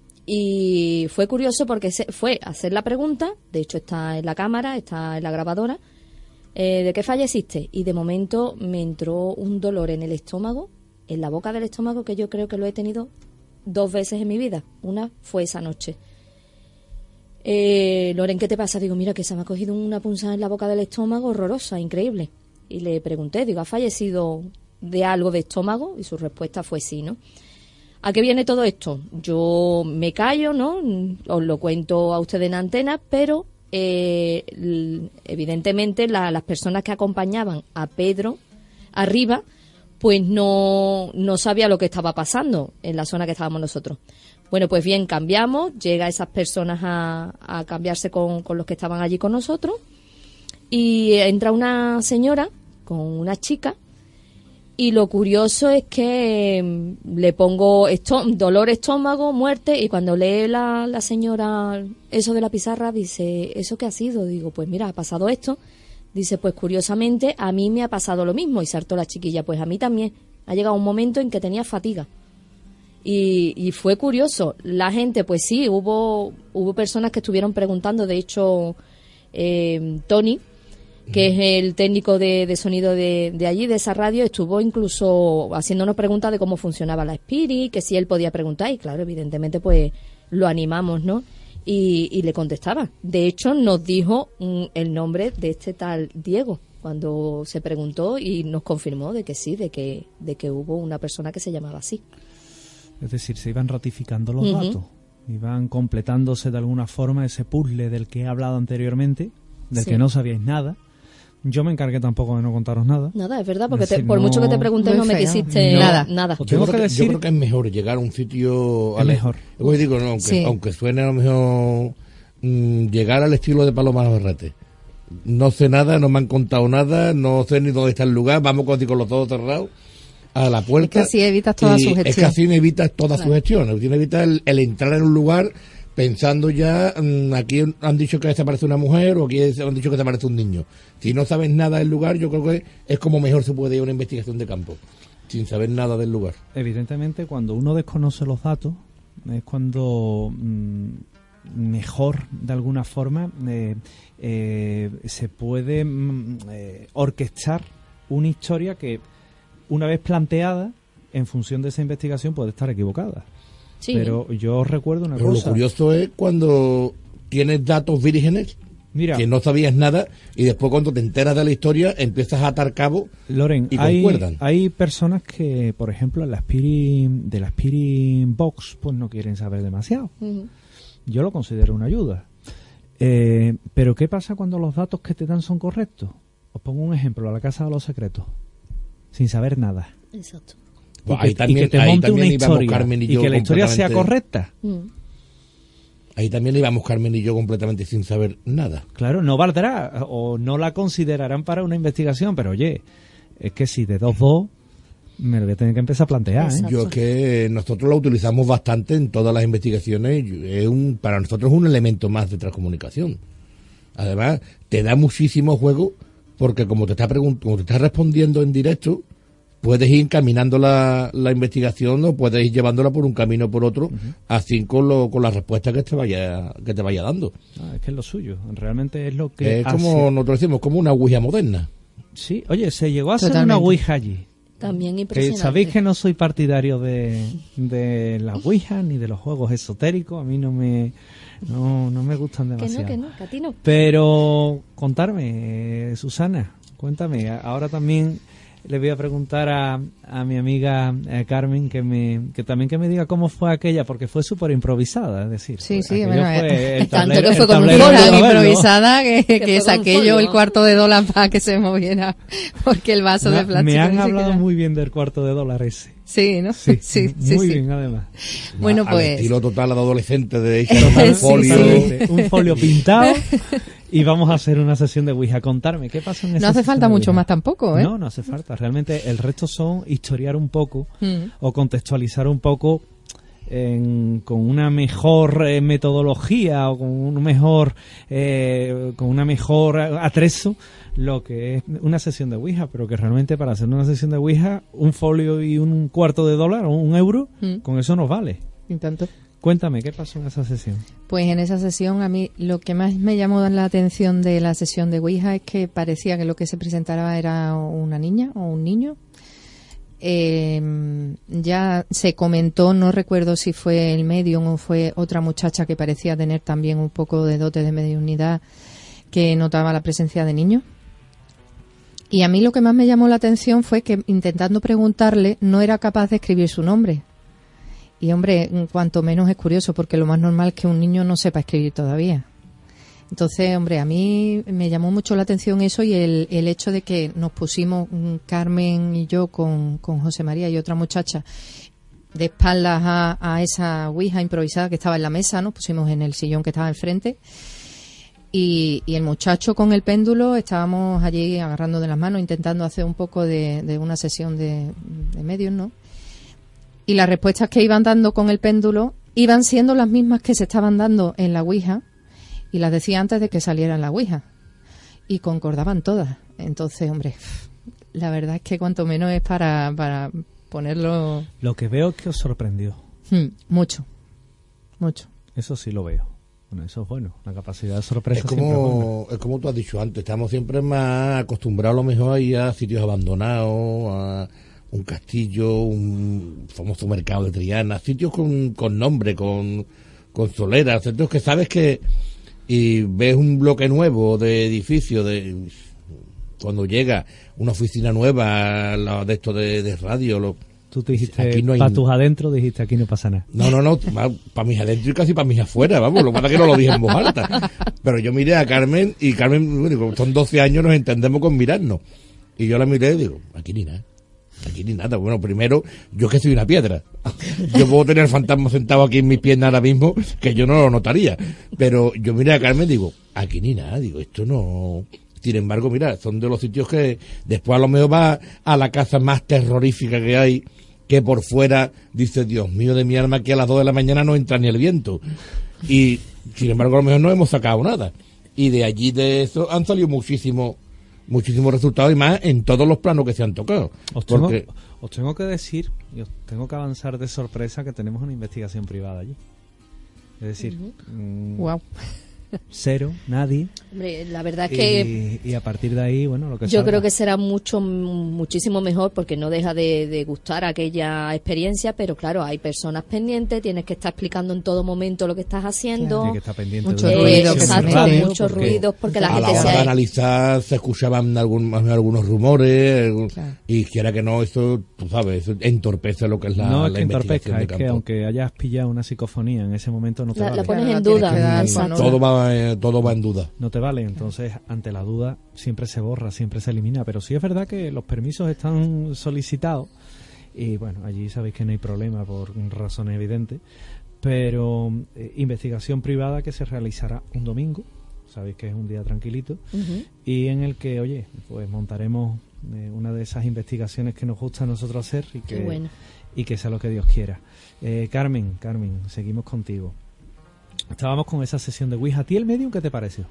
Y fue curioso porque se fue a hacer la pregunta, de hecho está en la cámara, está en la grabadora. Eh, ¿De qué falleciste? Y de momento me entró un dolor en el estómago, en la boca del estómago, que yo creo que lo he tenido dos veces en mi vida. Una fue esa noche. Eh, Loren, ¿qué te pasa? Digo, mira, que se me ha cogido una punzada en la boca del estómago horrorosa, increíble. Y le pregunté, digo, ¿ha fallecido de algo de estómago? Y su respuesta fue sí, ¿no? ¿A qué viene todo esto? Yo me callo, ¿no? Os lo cuento a ustedes en antena, pero... Eh, evidentemente la, las personas que acompañaban a Pedro arriba pues no, no sabía lo que estaba pasando en la zona que estábamos nosotros. Bueno, pues bien, cambiamos, llega esas personas a, a cambiarse con, con los que estaban allí con nosotros, y entra una señora con una chica, y lo curioso es que le pongo esto, dolor estómago, muerte, y cuando lee la, la señora eso de la pizarra, dice, ¿eso qué ha sido? Digo, pues mira, ha pasado esto. Dice, pues curiosamente a mí me ha pasado lo mismo. Y saltó la chiquilla, pues a mí también. Ha llegado un momento en que tenía fatiga. Y, y fue curioso. La gente, pues sí, hubo hubo personas que estuvieron preguntando. De hecho, eh, Tony, que es el técnico de, de sonido de, de allí, de esa radio, estuvo incluso haciéndonos preguntas de cómo funcionaba la Spirit, que si él podía preguntar, y claro, evidentemente pues lo animamos, ¿no? y, y le contestaba. De hecho, nos dijo mm, el nombre de este tal Diego cuando se preguntó y nos confirmó de que sí, de que, de que hubo una persona que se llamaba así. Es decir, se iban ratificando los Uh-huh. datos, iban completándose de alguna forma ese puzzle del que he hablado anteriormente, del Sí. que no sabíais nada. Yo me encargué tampoco de no contaros nada. Nada, es verdad, porque Es decir, te- por no- mucho que te pregunté Muy no me feo. quisiste No. nada. Nada. Yo Tengo creo, que que, decir- yo creo que es mejor llegar a un sitio... Es al- mejor. Como digo, no, aunque, Sí. aunque suene a lo mejor mm, llegar al estilo de Paloma Navarrete. No sé nada, no me han contado nada, no sé ni dónde está el lugar, vamos con, con los ojos cerrados a la puerta. Es que así evitas toda y sugestión. Es que así me evitas toda Claro. sugestión, así me evitas el, el entrar en un lugar pensando ya, mm, aquí han dicho que desaparece una mujer o aquí han dicho que desaparece un niño. Si no sabes nada del lugar, yo creo que es como mejor se puede ir a una investigación de campo, sin saber nada del lugar. Evidentemente, cuando uno desconoce los datos, es cuando mm, mejor, de alguna forma, eh, eh, se puede mm, eh, orquestar una historia que, una vez planteada, en función de esa investigación, puede estar equivocada. Sí. Pero yo os recuerdo una Pero cosa. lo curioso es cuando tienes datos vírgenes, Mira, que no sabías nada, y después cuando te enteras de la historia empiezas a atar cabo. Loren, y hay, concuerdan. hay personas que, por ejemplo, en la Spirit, de la Spirit Box, pues no quieren saber demasiado. Ujú. Yo lo considero una ayuda. Eh, pero ¿qué pasa cuando los datos que te dan son correctos? Os pongo un ejemplo, a la Casa de los Secretos, sin saber nada. Exacto. Pues y, que, ahí y también, que te ahí monte una también íbamos historia Carmen y, y yo que la historia sea completamente- correcta. Mm. Ahí también íbamos Carmen y yo completamente sin saber nada. Claro, no valdrá o no la considerarán para una investigación, pero oye, es que si de dos dos me lo voy a tener que empezar a plantear, ¿eh? Exacto. Yo es que nosotros lo utilizamos bastante en todas las investigaciones. Es un, para nosotros es un elemento más de transcomunicación. Además, te da muchísimo juego porque como te está pregunt- como te estás respondiendo en directo, puedes ir encaminando la, la investigación o puedes ir llevándola por un camino o por otro, así con, lo, con las respuestas que te vaya que te vaya dando. Ah, es que es lo suyo, realmente es lo que Es hace- como nosotros decimos, como una Ouija moderna. Sí, oye, se llegó a hacer Totalmente. una Ouija allí. También Que impresionante. sabéis que no soy partidario de, de la Ouija ni de los juegos esotéricos, a mí no me no, no me gustan Que demasiado. no, que no, que a ti no. Pero contarme, eh, Susana, cuéntame, a- ahora también le voy a preguntar a, a mi amiga eh, Carmen que me que también que me diga cómo fue aquella, porque fue súper improvisada, es decir, Sí, pues, sí, aquello bueno, fue el tanto tablero- que fue el con un tablero folio, de Tan Babel, ¿no? improvisada que, que, Que fue con saqué un yo folio. el cuarto de dólar para que se moviera porque el vaso Me, de plástico me han ni hablado siquiera- muy bien del cuarto de dólar ese. Sí, ¿no? Sí, sí, sí, muy sí. bien además. Bueno, Al pues estilo total de adolescente de echar un Sí, folio. Totalmente. Un folio pintado y vamos a hacer una sesión de Ouija. Contarme, ¿qué pasa en esa no hace sesión falta de mucho Ouija? más tampoco, ¿eh? No, no hace falta. Realmente el resto son historiar un poco Mm. o contextualizar un poco en- con una mejor eh, metodología o con un mejor eh, con una mejor atrezo lo que es una sesión de Ouija, pero que realmente para hacer una sesión de Ouija un folio y un cuarto de dólar o un euro, Mm. con eso nos vale. Y tanto. Cuéntame, ¿qué pasó en esa sesión? Pues en esa sesión a mí lo que más me llamó la atención de la sesión de Ouija es que parecía que lo que se presentaba era una niña o un niño. Eh, ya se comentó, no recuerdo si fue el medium o fue otra muchacha que parecía tener también un poco de dote de mediunidad, que notaba la presencia de niños. Y a mí lo que más me llamó la atención fue que intentando preguntarle no era capaz de escribir su nombre. Y hombre, cuanto menos es curioso, porque lo más normal es que un niño no sepa escribir todavía. Entonces, hombre, a mí me llamó mucho la atención eso y el, el hecho de que nos pusimos, mm, Carmen y yo, con, con José María y otra muchacha, de espaldas a, a esa ouija improvisada que estaba en la mesa, nos pusimos en el sillón que estaba enfrente. Y, y el muchacho con el péndulo, estábamos allí agarrando de las manos, intentando hacer un poco de, de una sesión de, de medios, ¿no? Y las respuestas que iban dando con el péndulo iban siendo las mismas que se estaban dando en la ouija, y las decía antes de que saliera en la ouija, y concordaban todas. Entonces, hombre, la verdad es que cuanto menos es para, para ponerlo Lo que veo es que os sorprendió. hmm, mucho, mucho. Eso sí lo veo. Bueno, eso es bueno. La capacidad de sorpresa Es siempre es buena. como, es como tú has dicho antes, estamos siempre más acostumbrados a lo mejor a ir a sitios abandonados, a un castillo, un famoso mercado de Triana, sitios con, con nombre, con, con soleras, centros que sabes que, y ves un bloque nuevo de edificio, de cuando llega una oficina nueva, la de esto de, de radio, lo, Tú te dijiste, aquí no hay- para tus adentro, dijiste, aquí no pasa nada. no, no, no, para mis adentro y casi para mis afuera, vamos, lo que pasa es que no lo dije en voz alta. Pero yo miré a Carmen y Carmen, bueno, como son doce años, nos entendemos con mirarnos. Y yo la miré y digo, aquí ni nada, aquí ni nada. Bueno, primero, yo que soy una piedra. Yo puedo tener el fantasma sentado aquí en mis piernas ahora mismo, que yo no lo notaría. Pero yo miré a Carmen y digo, aquí ni nada, digo, esto no... Sin embargo, mira, son de los sitios que después a lo mejor va a la casa más terrorífica que hay, que por fuera dice, Dios mío de mi alma, que a las dos de la mañana no entra ni el viento. Y sin embargo a lo mejor no hemos sacado nada. Y de allí de eso han salido muchísimos muchísimos resultados y más en todos los planos que se han tocado. Os tengo, Porque os tengo que decir, y os tengo que avanzar de sorpresa que tenemos una investigación privada allí. Es decir, mm, Wow. cero, nadie. Hombre, la verdad es que Y, y a partir de ahí, bueno, lo que yo salga. creo que será mucho, muchísimo mejor porque no deja de, de gustar aquella experiencia, pero claro, hay personas pendientes, tienes que estar explicando en todo momento lo que estás haciendo. Tiene que estar pendiente Mucho de Eh, una ruido emisión que se de exacto, radio, muchos porque- ruidos porque la a la gente hora se de ha... analizar se escuchaban algún, algunos rumores, algún- Claro. y quiera que no, eso, tú sabes, eso entorpece lo que es la, no es la que investigación entorpezca, de es que campo. aunque hayas pillado una psicofonía en ese momento no te La, vale. la pones Claro, en la tienes duda. que dar Exacto. con todo va eh, todo va en duda. No te vale, entonces ante la duda siempre se borra, siempre se elimina, pero sí es verdad que los permisos están solicitados y bueno, allí sabéis que no hay problema por razones evidentes, pero eh, investigación privada que se realizará un domingo, sabéis que es un día tranquilito, Ujú. y en el que, oye, pues montaremos eh, una de esas investigaciones que nos gusta a nosotros hacer y Qué que, bueno. y que sea lo que Dios quiera. Eh, Carmen, Carmen, seguimos contigo. Estábamos con esa sesión de Ouija. ¿A ti el medium qué te pareció?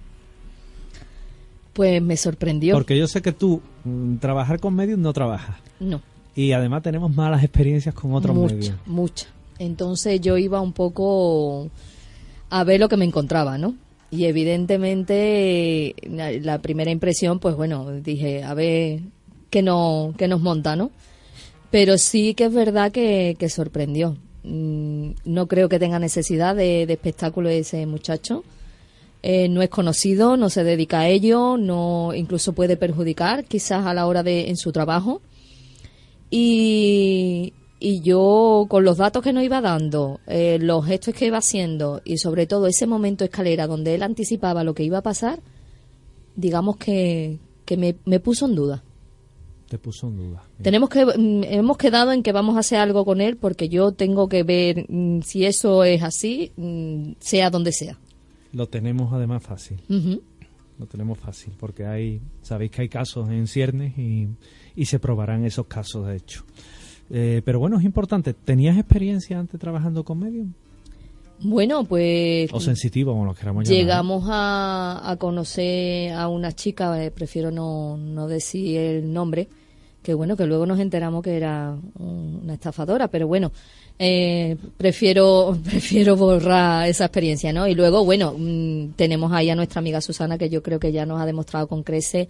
Pues me sorprendió. Porque yo sé que tú, mm, trabajar con medium no trabajas. No. Y además tenemos malas experiencias con otros Mucha, medios. mucha. Entonces yo iba un poco a ver lo que me encontraba, ¿no? Y evidentemente la, la primera impresión, pues bueno, dije, a ver qué, no, qué nos monta, ¿no? Pero sí que es verdad que, que sorprendió. Mm, no creo que tenga necesidad de, de espectáculo ese muchacho. Eh, no es conocido, no se dedica a ello, no incluso puede perjudicar quizás a la hora de en su trabajo. Y, y yo, con los datos que nos iba dando, eh, los gestos que iba haciendo y sobre todo ese momento escalera donde él anticipaba lo que iba a pasar, digamos que, que me, me puso en duda. Te puso en duda. Tenemos que mm, hemos quedado en que vamos a hacer algo con él porque yo tengo que ver mm, si eso es así, mm, sea donde sea. Lo tenemos además fácil. Ujú. Lo tenemos fácil porque hay, sabéis que hay casos en ciernes y, y se probarán esos casos, de hecho. Eh, pero bueno, es importante. ¿Tenías experiencia antes trabajando con medium? Bueno, pues O sensitivo, como lo queramos llamar. llegamos a, a conocer a una chica, eh, prefiero no, no decir el nombre, que bueno, que luego nos enteramos que era una estafadora, pero bueno, eh, prefiero prefiero borrar esa experiencia, ¿no? Y luego, bueno, mmm, tenemos ahí a nuestra amiga Susana, que yo creo que ya nos ha demostrado con creces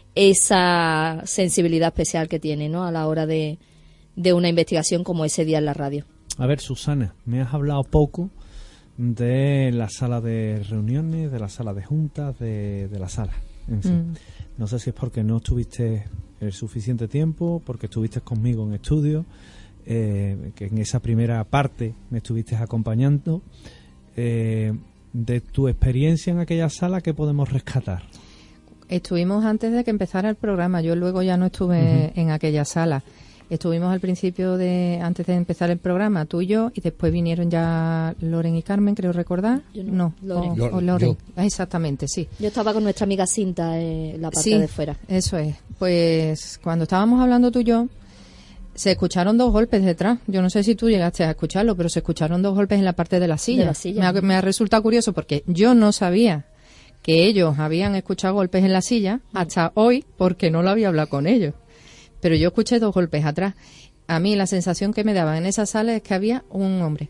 esa sensibilidad especial que tiene, ¿no? A la hora de, de una investigación como ese día en la radio. A ver, Susana, me has hablado poco de la sala de reuniones, de la sala de juntas, de, de la sala, en fin. Mm. No sé si es porque no estuviste el suficiente tiempo, porque estuviste conmigo en estudio, eh, que en esa primera parte me estuviste acompañando. Eh, de tu experiencia en aquella sala, ¿qué podemos rescatar? Estuvimos antes de que empezara el programa. Yo luego ya no estuve Ujú. en aquella sala. Estuvimos al principio de, antes de empezar el programa, tú y yo, y después vinieron ya Loren y Carmen, creo recordar. Yo no, Loren. o- Yo- o Loren. yo. Ah, exactamente, sí. Yo estaba con nuestra amiga Cinta en la parte Sí, de fuera. eso es. Pues cuando estábamos hablando tú y yo, se escucharon dos golpes detrás. Yo no sé si tú llegaste a escucharlo, pero se escucharon dos golpes en la parte de la silla. De la silla. Me ha, me ha resultado curioso porque yo no sabía que ellos habían escuchado golpes en la silla hasta hoy porque no lo había hablado con ellos. Pero yo escuché dos golpes atrás. A mí la sensación que me daba en esa sala es que había un hombre.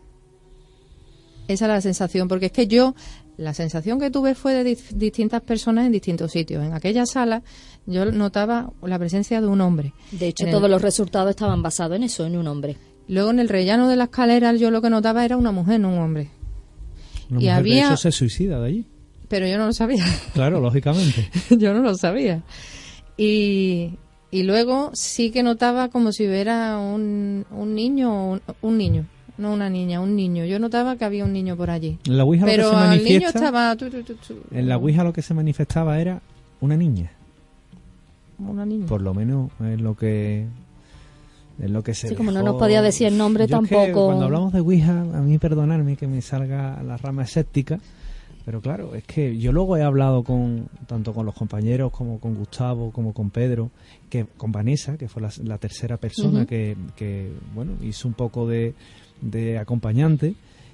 Esa es la sensación, porque es que yo, la sensación que tuve fue de di- distintas personas en distintos sitios. En aquella sala yo notaba la presencia de un hombre. De hecho, En el- todos los resultados estaban basados en eso, en un hombre. Luego en el rellano de la escalera yo lo que notaba era una mujer, no un hombre. Una y mujer, había... de hecho, se suicida de allí. Pero yo no lo sabía. Claro, lógicamente. Yo no lo sabía. Y, y luego sí que notaba como si hubiera un, un niño, un, un niño, no una niña, un niño. Yo notaba que había un niño por allí. En la Ouija pero lo que se al manifiesta, niño estaba... Tu, tu, tu, tu. En la Ouija lo que se manifestaba era una niña. Una niña. Por lo menos es lo que... Es lo que se Sí, como no dejó. nos podía decir el nombre Yo es que tampoco. cuando hablamos de Ouija, a mí perdonarme que me salga la rama escéptica, pero claro, es que yo luego he hablado con tanto con los compañeros como con Gustavo, como con Pedro, que con Vanessa, que fue la, la tercera persona Uh-huh. que, que, bueno, hizo un poco de, de acompañante,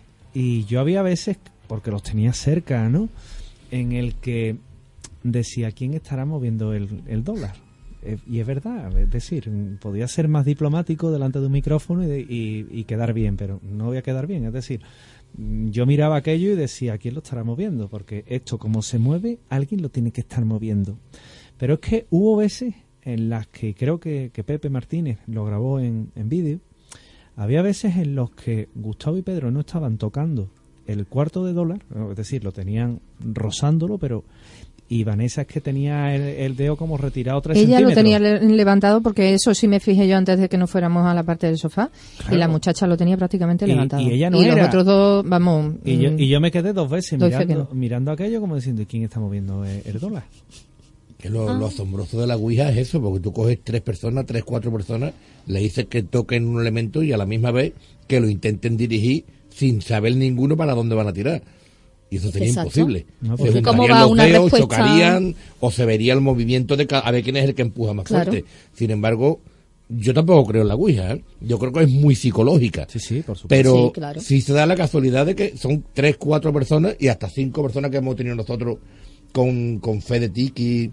y yo había veces, porque los tenía cerca, ¿no?, en el que decía, ¿quién estará moviendo el, el dólar? Eh, y es verdad, es decir, podía ser más diplomático delante de un micrófono y, de- y, y quedar bien, pero no voy a quedar bien. Es decir, mm, yo miraba aquello y decía, ¿quién lo estará moviendo? Porque esto, como se mueve, alguien lo tiene que estar moviendo. Pero es que hubo veces en las que creo que, que Pepe Martínez lo grabó en, en vídeo. Había veces en los que Gustavo y Pedro no estaban tocando el cuarto de dólar, es decir, lo tenían rozándolo, pero... Y Vanessa es que tenía el, el dedo como retirado tres Ella lo centímetros. tenía le- levantado porque eso sí me fijé yo antes de que nos fuéramos a la parte del sofá. Claro. Y la muchacha lo tenía prácticamente Y- levantado. y ella no y era. los otros dos, vamos... Y yo, mm, y yo me quedé dos veces doy fe que mirando, no. mirando aquello como diciendo, ¿y quién está moviendo el, el dólar? Que lo, lo asombroso de la Ouija es eso, porque tú coges tres personas, tres, cuatro personas, le dices que toquen un elemento y a la misma vez que lo intenten dirigir sin saber ninguno para dónde van a tirar. Y eso sería Exacto. imposible. No, Se porque juntarían ¿cómo va los una dedos, respuesta? chocarían o se vería el movimiento de cada, a ver quién es el que empuja más Claro. fuerte. Sin embargo, yo tampoco creo en la Ouija, ¿eh? Yo creo que es muy psicológica. Sí, sí, por supuesto. Pero Sí, claro. sí se da la casualidad de que son tres, cuatro personas y hasta cinco personas que hemos tenido nosotros con, con fe de Tiki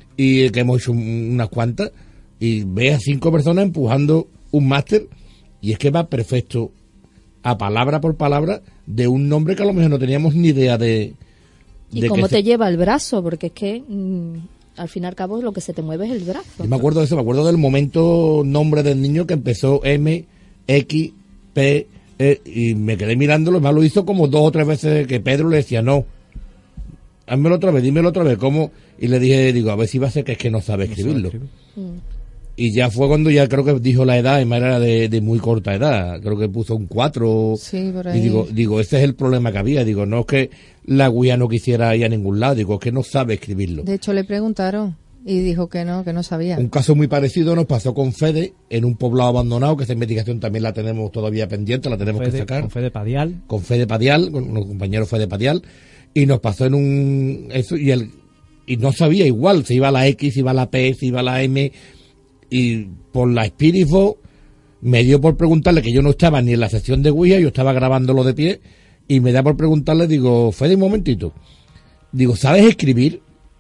y que hemos hecho un- unas cuantas y ve a cinco personas empujando un máster y es que va perfecto a palabra por palabra de un nombre que a lo mejor no teníamos ni idea de... Y de cómo que te se- lleva el brazo, porque es que mm, al fin y al cabo lo que se te mueve es el brazo. Yo me acuerdo de eso, me acuerdo del momento nombre del niño que empezó M, X, P, E, y me quedé mirándolo, más lo hizo como dos o tres veces que Pedro le decía, no, házmelo otra vez, dímelo otra vez, ¿cómo? Y le dije, digo, a ver si va a ser que es que no sabe escribirlo. Mm. Y ya fue cuando ya creo que dijo la edad, y más era de, de muy corta edad, creo que puso un cuatro. Sí, por Y ahí. digo, digo, ese es el problema que había, digo, no es que la Ouija no quisiera ir a ningún lado, digo, es que no sabe escribirlo. De hecho, le preguntaron y dijo que no, que no sabía. Un caso muy parecido nos pasó con Fede en un poblado abandonado, que esa investigación también la tenemos todavía pendiente, la tenemos que Fede- sacar. con Fede Padial. Con Fede Padial, con los compañeros Fede Padial, y nos pasó en un... eso y el y no sabía igual, se iba a la X, se iba a la P, se iba a la M, y por la Spirit Box me dio por preguntarle, que yo no estaba ni en la sesión de Ouija, yo estaba grabándolo de pie, y me da por preguntarle, digo, Fede, un momentito, digo, ¿sabes escribir?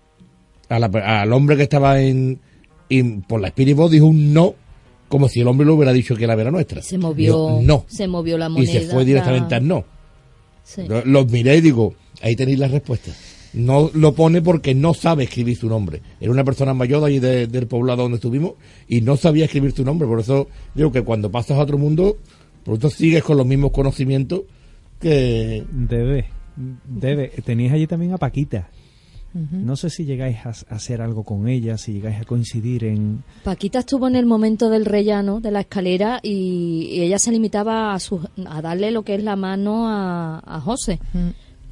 A la- al hombre que estaba en... y por la Spirit Box dijo un no, como si el hombre le hubiera dicho que la era nuestra. Se movió, Digo, no. se movió la Y moneda. se fue directamente la- al no. Sí. Lo- Los miré y digo, ahí tenéis la respuesta. No lo pone porque no sabe escribir su nombre. Era una persona mayor de allí de- del poblado donde estuvimos y no sabía escribir su nombre. Por eso digo que cuando pasas a otro mundo, por eso sigues con los mismos conocimientos que... Debe, debe. Teníais allí también a Paquita. No sé si llegáis a, a hacer algo con ella, si llegáis a coincidir en... Paquita estuvo en el momento del rellano de la escalera y, y ella se limitaba a, su- a darle lo que es la mano a, a José. Mm.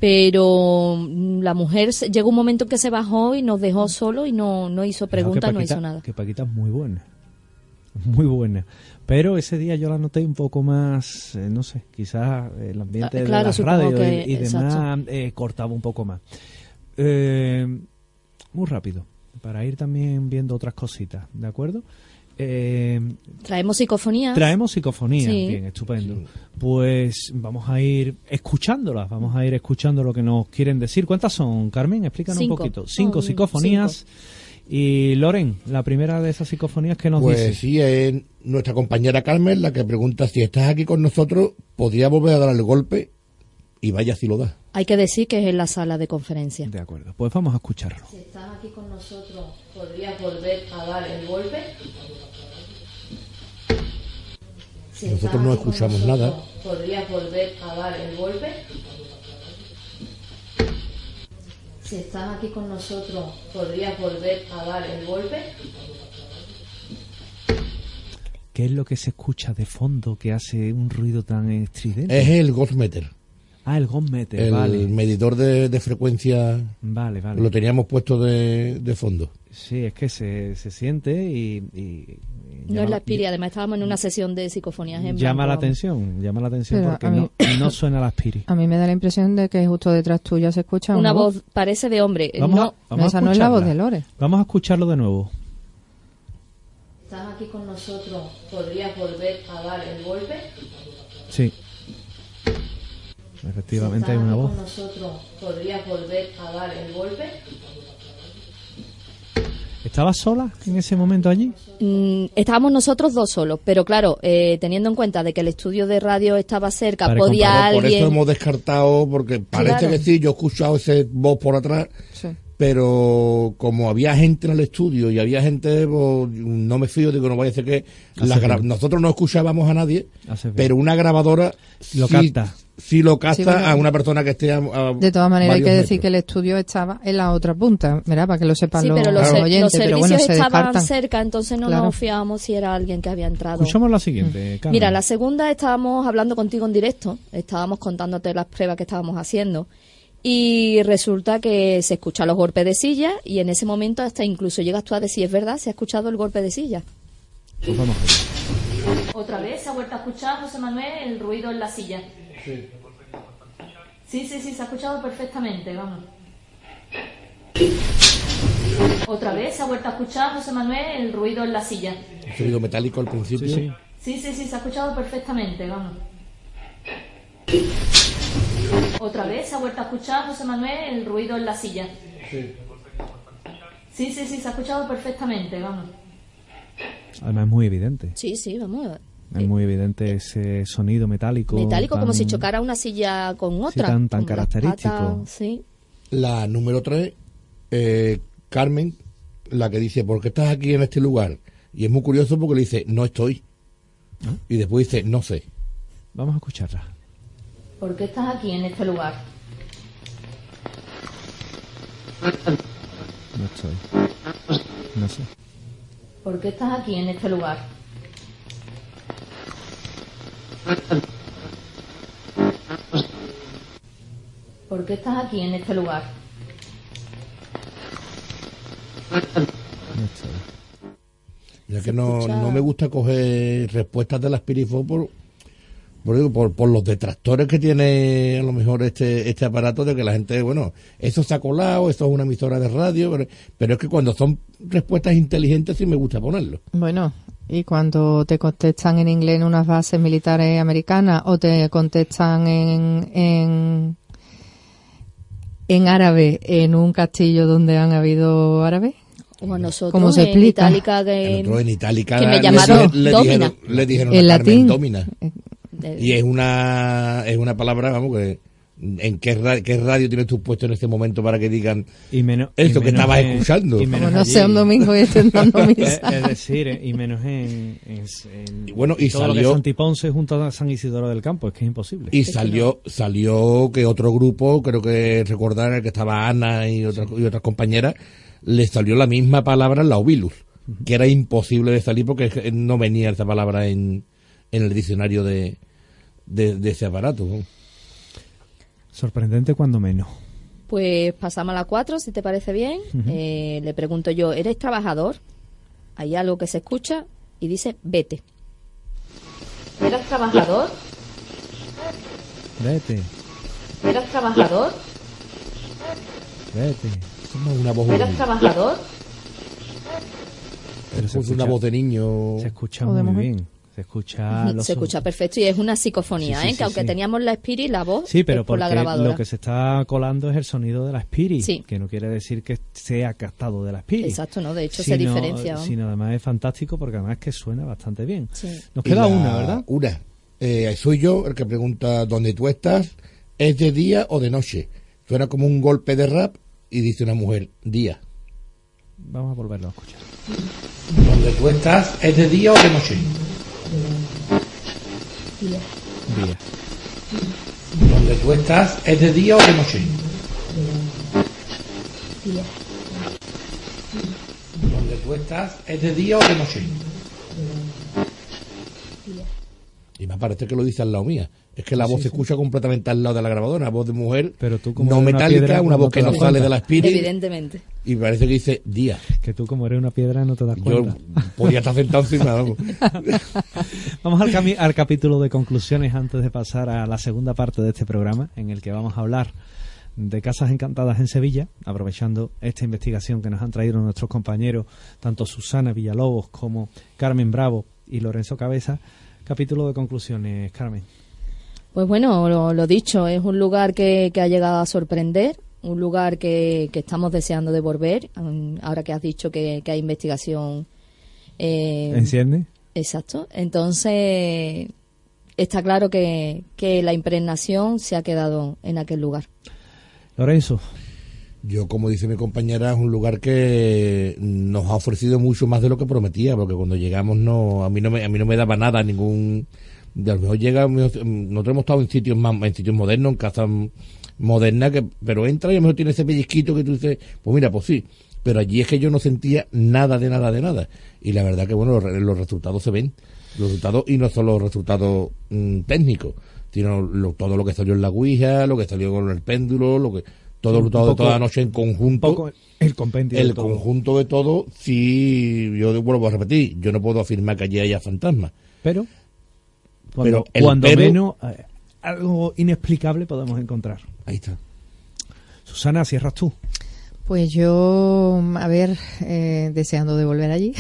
Pero mm, la mujer se- llegó un momento en que se bajó y nos dejó solo y no, no hizo preguntas, no Paquita- hizo nada. Que Paquita es muy buena. Muy buena. Pero ese día yo la noté un poco más, eh, no sé, quizás el ambiente Ah, de claro, la supongo radio que- y, y demás exacto. eh, cortaba un poco más. Eh, muy rápido, para ir también viendo otras cositas, ¿de acuerdo? Eh, Traemos psicofonías. traemos psicofonía, Sí. bien, estupendo. Pues vamos a ir escuchándolas, vamos a ir escuchando lo que nos quieren decir. ¿Cuántas son, Carmen? Explícanos Cinco. un poquito. Cinco Son psicofonías. Y Loren, la primera de esas psicofonías que nos Pues dice. sí, es nuestra compañera Carmen la que pregunta si estás aquí con nosotros, podría volver a dar el golpe y vaya si lo da. Hay que decir que es en la sala de conferencia. De acuerdo, pues vamos a escucharlo. Si estás aquí con nosotros, ¿podrías volver a dar el golpe? Nosotros no escuchamos nada. ¿Podrías volver a dar el golpe? Si estás aquí con nosotros, ¿podrías volver a dar el golpe? ¿Qué es lo que se escucha de fondo que hace un ruido tan estridente? Es el Ghostmeter. Ah, el Ghostmeter, El vale. medidor de, de frecuencia. Vale, vale. Lo teníamos puesto de, de fondo. Sí, es que se, se siente y... y- y No llama- es la Aspiri, además estábamos en una sesión de psicofonías en Llama blanco, la vamos. atención, llama la atención Pero porque a mí- no, no suena la Aspiri. A mí me da la impresión de que justo detrás tuya se escucha Una voz parece de hombre. Vamos, no, a, vamos esa a no es la voz escucharla. de Lore. Vamos a escucharlo de nuevo. ¿Estás aquí con nosotros? ¿Podrías volver a dar el golpe? Sí. Efectivamente hay ¿Estás una aquí voz. con nosotros? ¿Podrías volver a dar el golpe? ¿Estabas sola en ese momento allí? Mm, estábamos nosotros dos solos, pero claro, eh, teniendo en cuenta de que el estudio de radio estaba cerca, Para podía Claro, por eso alguien... hemos descartado, porque parece Claro. que sí, yo he escuchado ese voz por atrás, Sí. pero como había gente en el estudio y había gente, pues, no me fío, digo, no vaya a ser que Hace las gra- bien. nosotros no escuchábamos a nadie, Hace bien. pero una grabadora Lo sí, capta. sí lo capta Sí, bueno. a una persona que esté a, a De todas maneras hay que varios decir que metros. el estudio estaba en la otra punta, ¿verdad? Para que lo sepan Sí, los, pero los, los ser- oyentes, los pero servicios bueno, se estaban descartan. cerca, entonces no Claro. nos fiábamos si era alguien que había entrado. Escuchamos la siguiente, Carmen. Mira, la segunda estábamos hablando contigo en directo, estábamos contándote las pruebas que estábamos haciendo y resulta que se escuchan los golpes de silla y en ese momento hasta incluso llegas tú a decir, ¿es verdad? ¿Se ha escuchado el golpe de silla? Pues vamos allá. Otra vez se ha vuelto a escuchar, José Manuel, el ruido en la silla. Sí. Sí, sí, sí, se ha escuchado perfectamente, vamos. Otra vez se ha vuelto a escuchar, José Manuel, el ruido en la silla. Un sonido metálico al principio. Sí, sí. Sí, sí, sí, se ha escuchado perfectamente, vamos. Otra vez se ha vuelto a escuchar, José Manuel, el ruido en la silla. Sí. Sí, sí, sí, se ha escuchado perfectamente, vamos. Además es muy evidente. Sí, sí, vamos. Es muy evidente ese sonido metálico. Metálico, como tan- si chocara una silla con otra. tan- tan con las característico. patas, sí. La número tres, eh, Carmen, la que dice, ¿por qué estás aquí en este lugar? Y es muy curioso porque le dice, no estoy. Y después dice, no sé. Vamos a escucharla. ¿Por qué estás aquí en este lugar? No estoy. No sé. ¿Por qué estás aquí en este lugar? ¿Por qué estás aquí en este lugar? No estoy. Ya Se que no, escucha- no me gusta coger respuestas de las Pirifo por, por, digo, por, por los detractores que tiene a lo mejor este este aparato de que la gente, bueno, eso se ha colado, esto es una emisora de radio, pero, pero es que cuando son respuestas inteligentes sí me gusta ponerlo. Bueno, y cuando te contestan en inglés en unas bases militares americanas o te contestan en, en, en árabe en un castillo donde han habido árabes. Como nosotros ¿Cómo se en explica? Itálica que... El otro en Itálica que me le, llamaron le Domina. dijeron, le dijeron En a Carmen latín. Domina. de- Y es una es una palabra, vamos, que ¿en qué, ra- qué radio tienes tú puesto en este momento para que digan Y menos, esto y que menos estabas en- escuchando? y menos Como no allí. sea un domingo y estén dando Es, misa. es decir, eh, y menos en, en, en Y bueno, y todo lo que salió- es Santiponce junto a San Isidoro del Campo, es que es imposible. Y salió salió que otro grupo, creo que recordar que estaba Ana y otras y otras compañeras, le salió la misma palabra en la Ovilus, que era imposible de salir porque no venía esa palabra en, en el diccionario de, de, de ese aparato, ¿no? Sorprendente cuando menos. Pues pasamos a la cuatro, si te parece bien. Eh, le pregunto yo, ¿eres trabajador? Hay algo que se escucha y dice, vete. ¿Eres trabajador? Vete, ¿Eres trabajador? vete. Como una voz, ¿Eres trabajador? Pero se es una escucha- voz de niño. Se escucha O de muy mujer. bien. Se escucha los Se escucha perfecto y es una psicofonía, Sí, sí, ¿eh? sí, que aunque sí. teníamos la Spirit, la voz Sí, pero es por la porque grabadora. lo que se está colando es el sonido de la Spirit, Sí. que no quiere decir que sea captado de la Spirit. Exacto, ¿no? De hecho, se Sino- diferencia. ¿no? Sino además es fantástico porque además que suena bastante bien. Sí. Nos Y queda la- una, ¿verdad? Una. Eh, soy yo el que pregunta dónde tú estás, ¿es de día o de noche? Suena como un golpe de rap y dice una mujer, día. Vamos a volverlo a escuchar. ¿Dónde tú estás, es de día o de noche? Día. Día. Donde tú estás, ¿es de día o de noche? Día. Donde tú estás, ¿es de día o de noche? Día. Y me parece que lo dice al lado mía. Es que la voz se escucha completamente al lado de la grabadora, voz de mujer, Pero tú como no eres una metálica, piedra, una no voz te que no das sale cuenta. de la spirit, Evidentemente. y parece que dice día. Que tú como eres una piedra no te das Yo cuenta. podía estar sentado encima, vamos. Vamos al, cami- al capítulo de conclusiones antes de pasar a la segunda parte de este programa, en el que vamos a hablar de Casas Encantadas en Sevilla, aprovechando esta investigación que nos han traído nuestros compañeros, tanto Susana Villalobos como Carmen Bravo y Lorenzo Cabeza. Capítulo de conclusiones, Carmen. Pues bueno, lo, lo dicho, es un lugar que, que ha llegado a sorprender, un lugar que, que estamos deseando de volver, um, ahora que has dicho que, que hay investigación. Eh, ¿Enciende? Exacto. Entonces, está claro que, que la impregnación se ha quedado en aquel lugar. Lorenzo. Yo, como dice mi compañera, es un lugar que nos ha ofrecido mucho más de lo que prometía, porque cuando llegamos no, a mí no me, a mí no me daba nada, ningún, de a lo mejor llega, nosotros hemos estado en sitios más, en sitios modernos, en casas modernas, que, pero entra y a lo mejor tiene ese pellizquito que tú dices, pues mira, pues sí, pero allí es que yo no sentía nada de nada de nada, y la verdad que bueno, los, los resultados se ven, los resultados, y no solo los resultados mmm, técnicos, sino lo, todo lo que salió en la Ouija, lo que salió con el péndulo, lo que todo, Un todo poco- toda la noche en conjunto. Un poco el compendio. El de todo. conjunto de todo, sí, yo vuelvo a repetir, yo no puedo afirmar que allí haya fantasmas. Pero, cuando, Pero el cuando pero- menos eh, algo inexplicable podemos encontrar. Ahí está. Susana, cierras tú. Pues yo, a ver, eh, deseando de volver allí.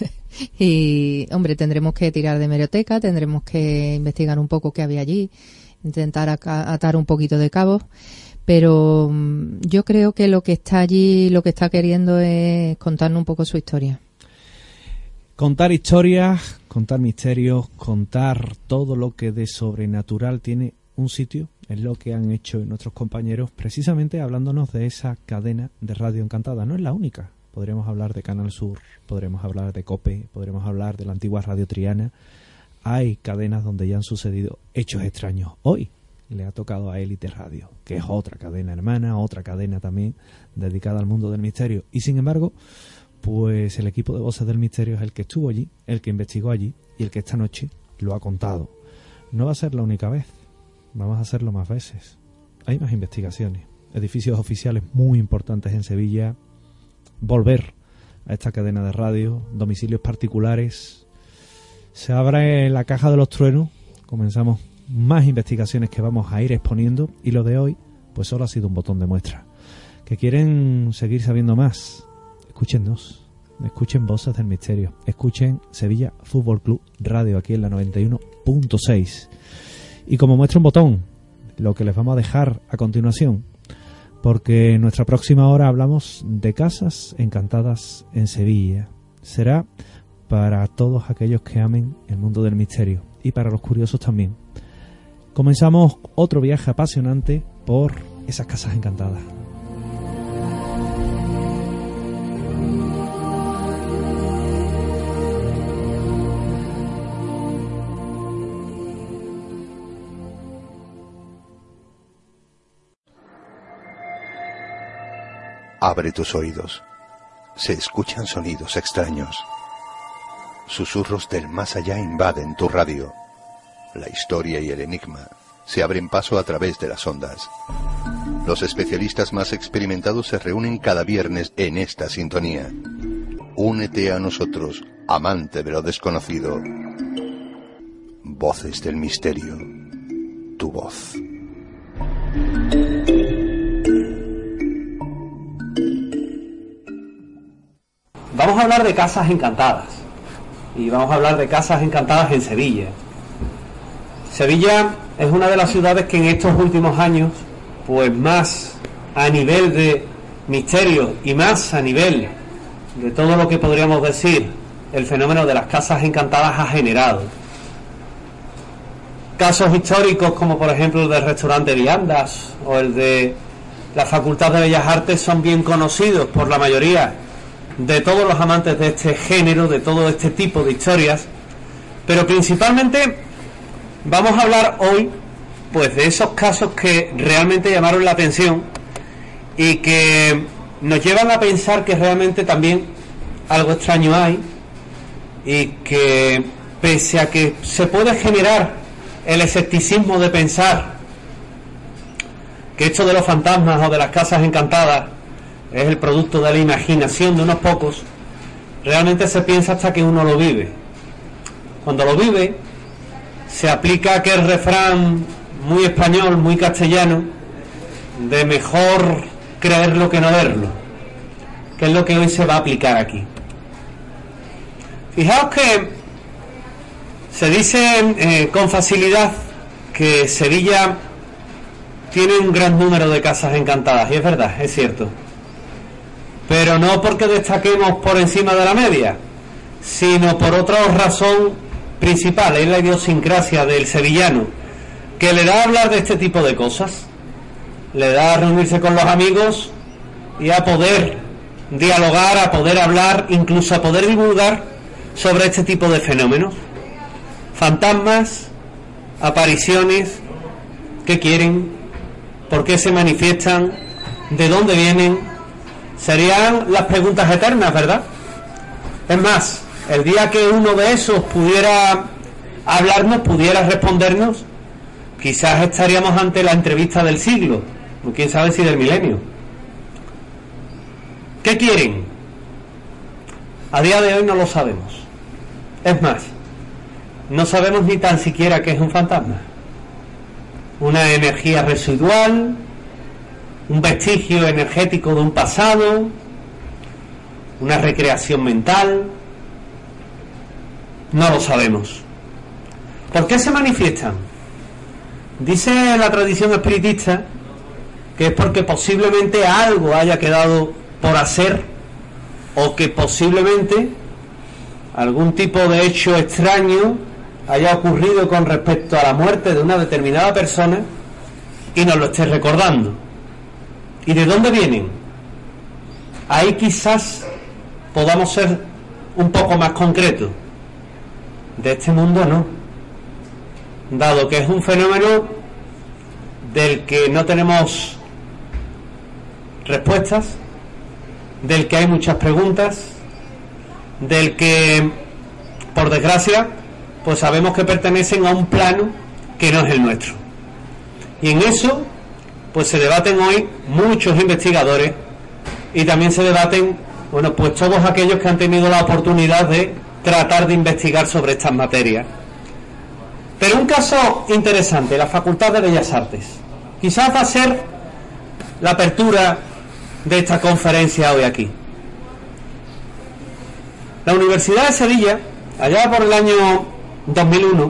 Y, hombre, tendremos que tirar de hemeroteca, tendremos que investigar un poco qué había allí, intentar aca- atar un poquito de cabos. Pero mm, yo creo que lo que está allí, lo que está queriendo es contarnos un poco su historia. Contar historias, contar misterios, contar todo lo que de sobrenatural tiene un sitio, es lo que han hecho nuestros compañeros, precisamente hablándonos de esa cadena de Radio Encantada. No es la única. Podríamos hablar de Canal Sur, podremos hablar de COPE, podremos hablar de la antigua Radio Triana. Hay cadenas donde ya han sucedido hechos extraños. Hoy le ha tocado a Élite Radio, que es otra cadena hermana, otra cadena también dedicada al mundo del misterio. Y sin embargo, pues el equipo de Voces del Misterio es el que estuvo allí, el que investigó allí y el que esta noche lo ha contado. No va a ser la única vez, vamos a hacerlo más veces. Hay más investigaciones, edificios oficiales muy importantes en Sevilla, volver a esta cadena de radio, domicilios particulares. Se abre la caja de los truenos, comenzamos más investigaciones que vamos a ir exponiendo, y lo de hoy pues solo ha sido un botón de muestra. Que quieren seguir sabiendo más, escúchennos, escuchen Voces del Misterio, escuchen Sevilla Fútbol Club Radio aquí en la noventa y uno punto seis. Y como muestra un botón, lo que les vamos a dejar a continuación, porque en nuestra próxima hora hablamos de casas encantadas en Sevilla. Será para todos aquellos que amen el mundo del misterio y para los curiosos también. Comenzamos otro viaje apasionante por esas casas encantadas. Abre tus oídos. Se escuchan sonidos extraños. Susurros del más allá invaden tu radio. La historia y el enigma se abren paso a través de las ondas. Los especialistas más experimentados se reúnen cada viernes en esta sintonía. Únete a nosotros, amante de lo desconocido. Voces del Misterio. Tu voz. Vamos a hablar de casas encantadas. Y vamos a hablar de casas encantadas en Sevilla. Sevilla es una de las ciudades que en estos últimos años, pues más a nivel de misterio y más a nivel de todo lo que podríamos decir el fenómeno de las casas encantadas ha generado. Casos históricos como por ejemplo el del restaurante Viandas o el de la Facultad de Bellas Artes son bien conocidos por la mayoría de todos los amantes de este género, de todo este tipo de historias, pero principalmente vamos a hablar hoy pues de esos casos que realmente llamaron la atención y que nos llevan a pensar que realmente también algo extraño hay, y que pese a que se puede generar el escepticismo de pensar que esto de los fantasmas o de las casas encantadas es el producto de la imaginación de unos pocos, realmente se piensa hasta que uno lo vive. Cuando lo vive, se aplica aquel refrán muy español, muy castellano, de mejor creerlo que no verlo, que es lo que hoy se va a aplicar aquí. Fijaos que se dice eh, con facilidad que Sevilla tiene un gran número de casas encantadas, y es verdad, es cierto, pero no porque destaquemos por encima de la media, sino por otra razón principal. Es la idiosincrasia del sevillano, que le da a hablar de este tipo de cosas, le da a reunirse con los amigos y a poder dialogar, a poder hablar, incluso a poder divulgar sobre este tipo de fenómenos. Fantasmas, apariciones, ¿qué quieren? ¿Por qué se manifiestan? ¿De dónde vienen? Serían las preguntas eternas, ¿verdad? Es más, el día que uno de esos pudiera hablarnos, pudiera respondernos, quizás estaríamos ante la entrevista del siglo, o quién sabe si del milenio. ¿Qué quieren? A día de hoy no lo sabemos. Es más, no sabemos ni tan siquiera qué es un fantasma. Una energía residual, un vestigio energético de un pasado, una recreación mental. No lo sabemos. ¿Por qué se manifiestan? Dice la tradición espiritista que es porque posiblemente algo haya quedado por hacer, o que posiblemente algún tipo de hecho extraño haya ocurrido con respecto a la muerte de una determinada persona y nos lo esté recordando. ¿Y de dónde vienen? Ahí quizás podamos ser un poco más concretos. De este mundo no, dado que es un fenómeno del que no tenemos respuestas, del que hay muchas preguntas, del que, por desgracia, pues sabemos que pertenecen a un plano que no es el nuestro. Y en eso pues se debaten hoy muchos investigadores, y también se debaten, bueno, pues todos aquellos que han tenido la oportunidad de tratar de investigar sobre estas materias. Pero un caso interesante, la Facultad de Bellas Artes, quizás va a ser la apertura de esta conferencia hoy aquí. La Universidad de Sevilla, allá por el año dos mil uno,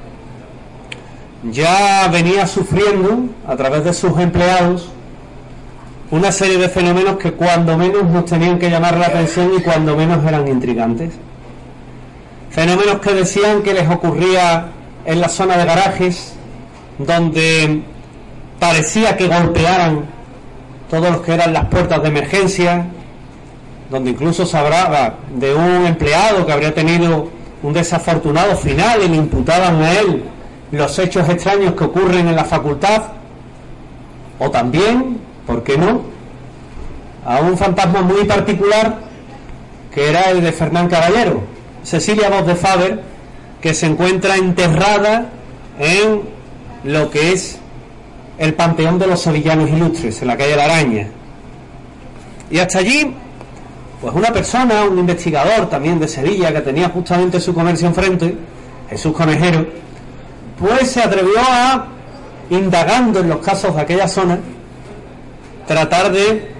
ya venía sufriendo a través de sus empleados una serie de fenómenos que cuando menos nos tenían que llamar la atención y cuando menos eran intrigantes. Fenómenos que decían que les ocurría en la zona de garajes, donde parecía que golpearan todos los que eran las puertas de emergencia, donde incluso se hablaba de un empleado que habría tenido un desafortunado final y le imputaban a él los hechos extraños que ocurren en la facultad, o también, ¿por qué no?, a un fantasma muy particular que era el de Fernán Caballero, Cecilia Voz de Faber, que se encuentra enterrada en lo que es el Panteón de los Sevillanos Ilustres, en la calle La Araña. Y hasta allí, pues una persona, un investigador también de Sevilla, que tenía justamente su comercio enfrente, Jesús Conejero, pues se atrevió a, indagando en los casos de aquella zona, tratar de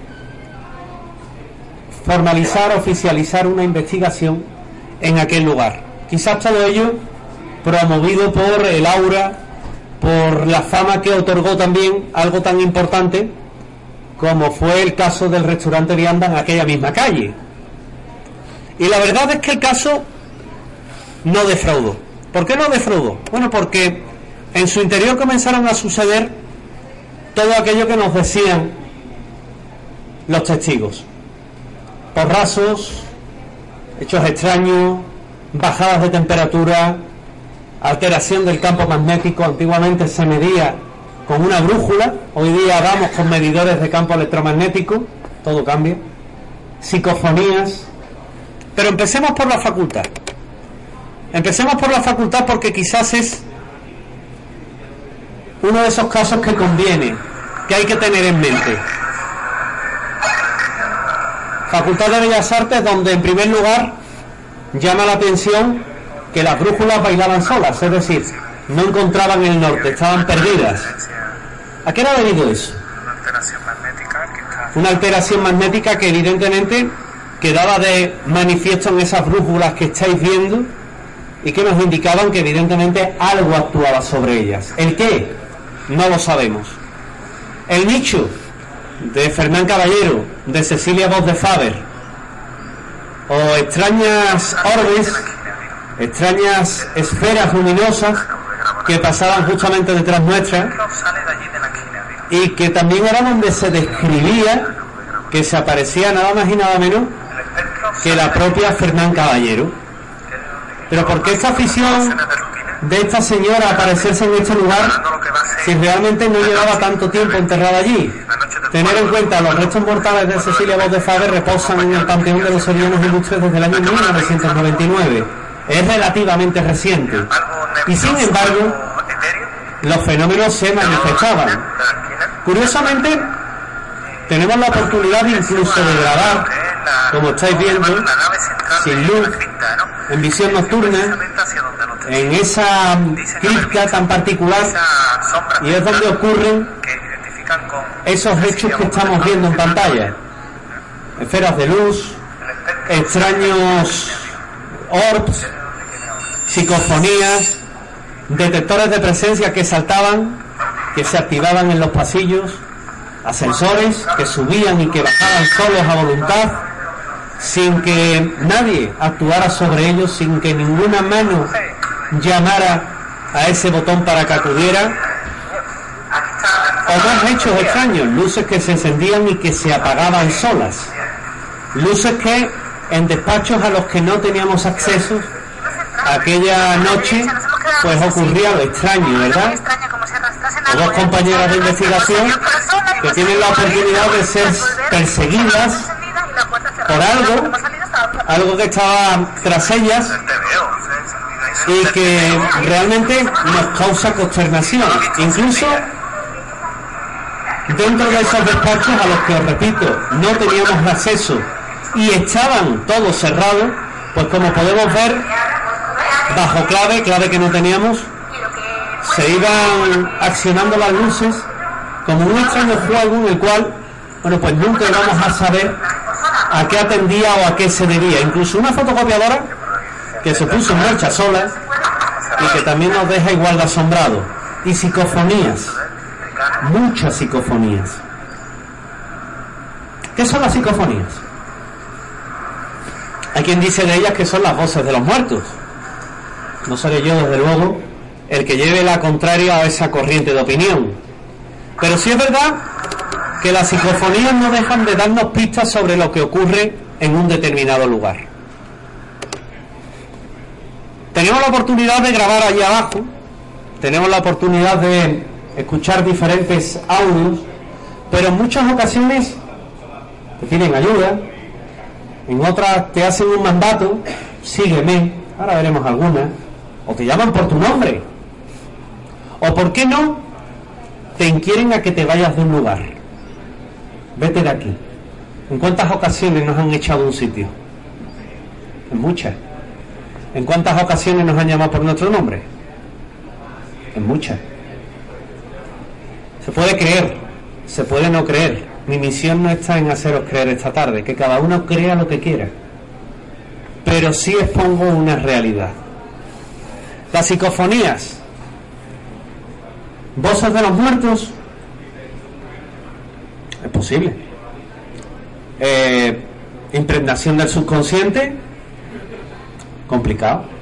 formalizar, oficializar una investigación en aquel lugar. Quizás todo ello promovido por el aura, por la fama que otorgó también algo tan importante como fue el caso del restaurante Vianda en aquella misma calle. Y la verdad es que el caso no defraudó. ¿Por qué no defraudó? Bueno, porque en su interior comenzaron a suceder todo aquello que nos decían los testigos: porrazos, hechos extraños, bajadas de temperatura, alteración del campo magnético. Antiguamente se medía con una brújula, hoy día vamos con medidores de campo electromagnético, todo cambia. Psicofonías. Pero empecemos por la facultad. Empecemos por la facultad porque quizás es uno de esos casos que conviene, que hay que tener en mente. Facultad de Bellas Artes, donde en primer lugar llama la atención que las brújulas bailaban solas, es decir, no encontraban el norte, estaban perdidas. ¿A qué era debido eso? Una alteración magnética que evidentemente quedaba de manifiesto en esas brújulas que estáis viendo y que nos indicaban que evidentemente algo actuaba sobre ellas. ¿El qué? No lo sabemos. El nicho de Fernán Caballero, de Cecilia Voz de Faber, o extrañas orbes, extrañas esferas luminosas que pasaban justamente detrás nuestra y que también era donde se describía que se aparecía nada más y nada menos que la propia Fernán Caballero. Pero ¿por qué esta afición de esta señora a aparecerse en este lugar si realmente no llevaba tanto tiempo enterrada allí? Tener en cuenta, los restos mortales de Cecilia Voz de Faber reposan en el Panteón de los Sevillanos Ilustres desde el año mil novecientos noventa y nueve. Es relativamente reciente. Y sin embargo, los fenómenos se manifestaban. Curiosamente, tenemos la oportunidad incluso de grabar, como estáis viendo, sin luz, en visión nocturna, en esa cripta tan particular, y es donde ocurren esos hechos que estamos viendo en pantalla. Esferas de luz, extraños orbs, psicofonías, detectores de presencia que saltaban, que se activaban en los pasillos, ascensores que subían y que bajaban solos a voluntad, sin que nadie actuara sobre ellos, sin que ninguna mano llamara a ese botón para que acudiera, o más hechos extraños, luces que se encendían y que se apagaban solas, luces que en despachos a los que no teníamos acceso aquella noche, pues ocurría lo extraño, ¿verdad? O dos compañeras de investigación que tienen la oportunidad de ser perseguidas por algo, algo que estaba tras ellas y que realmente nos causa consternación, incluso dentro de esos despachos a los que, os repito, no teníamos acceso y estaban todos cerrados, pues como podemos ver, bajo clave, clave que no teníamos, se iban accionando las luces como un extraño juego en el cual, bueno, pues nunca íbamos a saber a qué atendía o a qué se debía. Incluso una fotocopiadora que se puso en marcha sola y que también nos deja igual de asombrado. Y psicofonías, muchas psicofonías. ¿Qué son las psicofonías? Hay quien dice de ellas que son las voces de los muertos. No seré yo, desde luego, el que lleve la contraria a esa corriente de opinión. Pero sí es verdad que las psicofonías no dejan de darnos pistas sobre lo que ocurre en un determinado lugar. Tenemos la oportunidad de grabar allí abajo, tenemos la oportunidad de escuchar diferentes audios, pero en muchas ocasiones te piden ayuda, en otras te hacen un mandato, sígueme, ahora veremos algunas, o te llaman por tu nombre, o por qué no, te inquieren a que te vayas de un lugar. Vete de aquí. ¿En cuántas ocasiones nos han echado de un sitio? En muchas. ¿En cuántas ocasiones nos han llamado por nuestro nombre? En muchas. Se puede creer, se puede no creer. Mi misión no está en haceros creer esta tarde, que cada uno crea lo que quiera. Pero sí expongo una realidad. Las psicofonías, voces de los muertos, es posible. Eh, impregnación del subconsciente, complicado.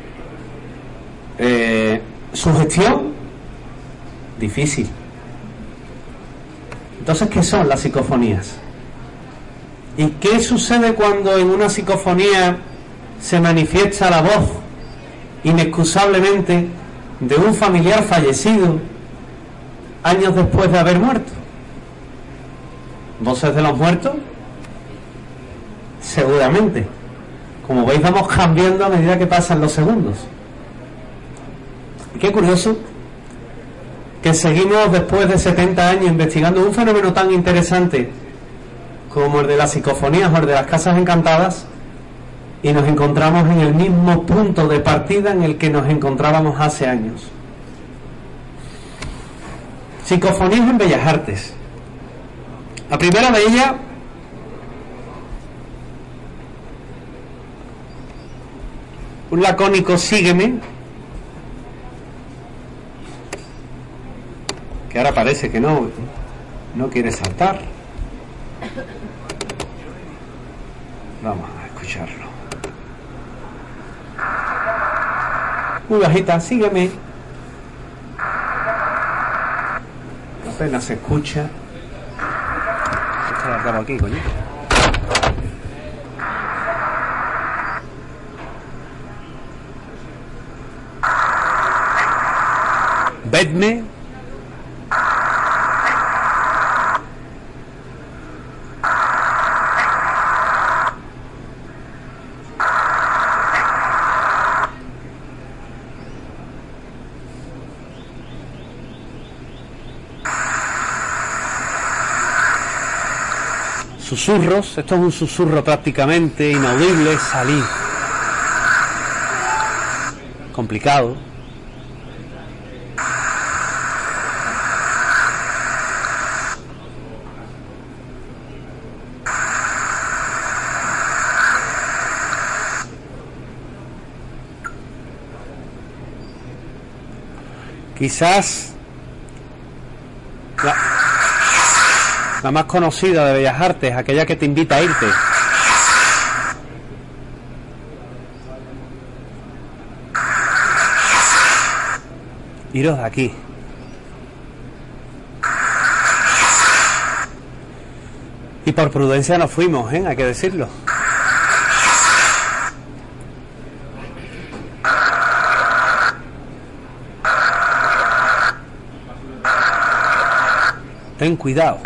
Eh, sugestión, difícil. Entonces, ¿qué son las psicofonías? ¿Y qué sucede cuando en una psicofonía se manifiesta la voz inexcusablemente de un familiar fallecido años después de haber muerto. ¿Voces de los muertos? Seguramente. Como veis, vamos cambiando a medida que pasan los segundos. Y qué curioso que seguimos después de setenta años investigando un fenómeno tan interesante como el de las psicofonías o el de las casas encantadas, y nos encontramos en el mismo punto de partida en el que nos encontrábamos hace años. Psicofonías en Bellas Artes. La primera de ellas un lacónico sígueme, que ahora parece que no no quiere saltar. Vamos a escucharlo. Muy bajita, sígueme. Apenas se escucha. Esto lo acabo aquí, coño. Vedme. Susurros, esto es un susurro prácticamente inaudible, salir. Complicado. Quizás la, la más conocida de Bellas Artes, aquella que te invita a irte. Iros de aquí. Y por prudencia nos fuimos, ¿eh? Hay que decirlo. Ten cuidado.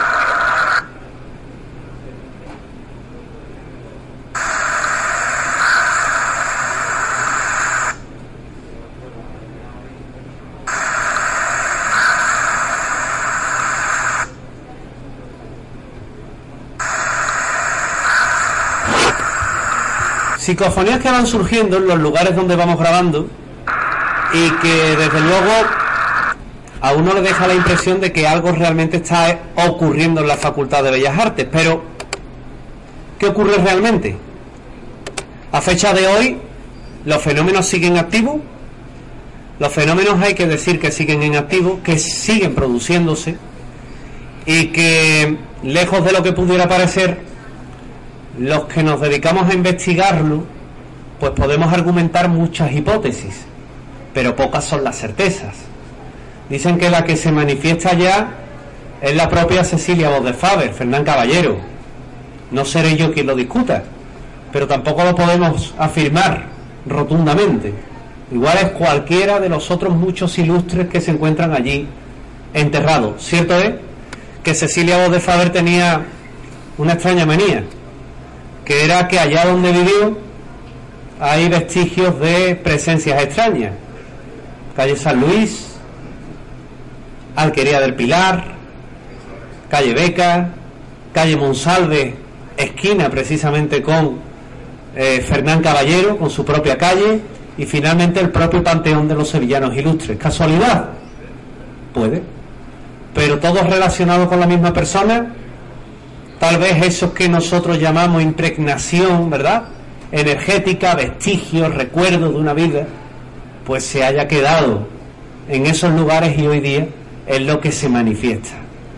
Psicofonías que van surgiendo en los lugares donde vamos grabando y que desde luego a uno le deja la impresión de que algo realmente está ocurriendo en la Facultad de Bellas Artes. Pero ¿qué ocurre realmente? A fecha de hoy, ¿los fenómenos siguen activos? Los fenómenos hay que decir que siguen en activo, que siguen produciéndose, y que lejos de lo que pudiera parecer, los que nos dedicamos a investigarlo, pues podemos argumentar muchas hipótesis, pero pocas son las certezas. Dicen que la que se manifiesta ya es la propia Cecilia Voz de Faber, Fernán Caballero. No seré yo quien lo discuta, pero tampoco lo podemos afirmar rotundamente. Igual es cualquiera de los otros muchos ilustres que se encuentran allí enterrados. Cierto es que Cecilia Voz de Faber tenía una extraña manía, que era que allá donde vivió hay vestigios de presencias extrañas. Calle San Luis, Alquería del Pilar, calle Beca, calle Monsalve, esquina precisamente con eh, Fernán Caballero, con su propia calle, y finalmente el propio panteón de los sevillanos ilustres. ¿Casualidad? Puede. Pero todos relacionados con la misma persona. Tal vez esos que nosotros llamamos impregnación, ¿verdad?, energética, vestigios, recuerdos de una vida, pues se haya quedado en esos lugares y hoy día es lo que se manifiesta.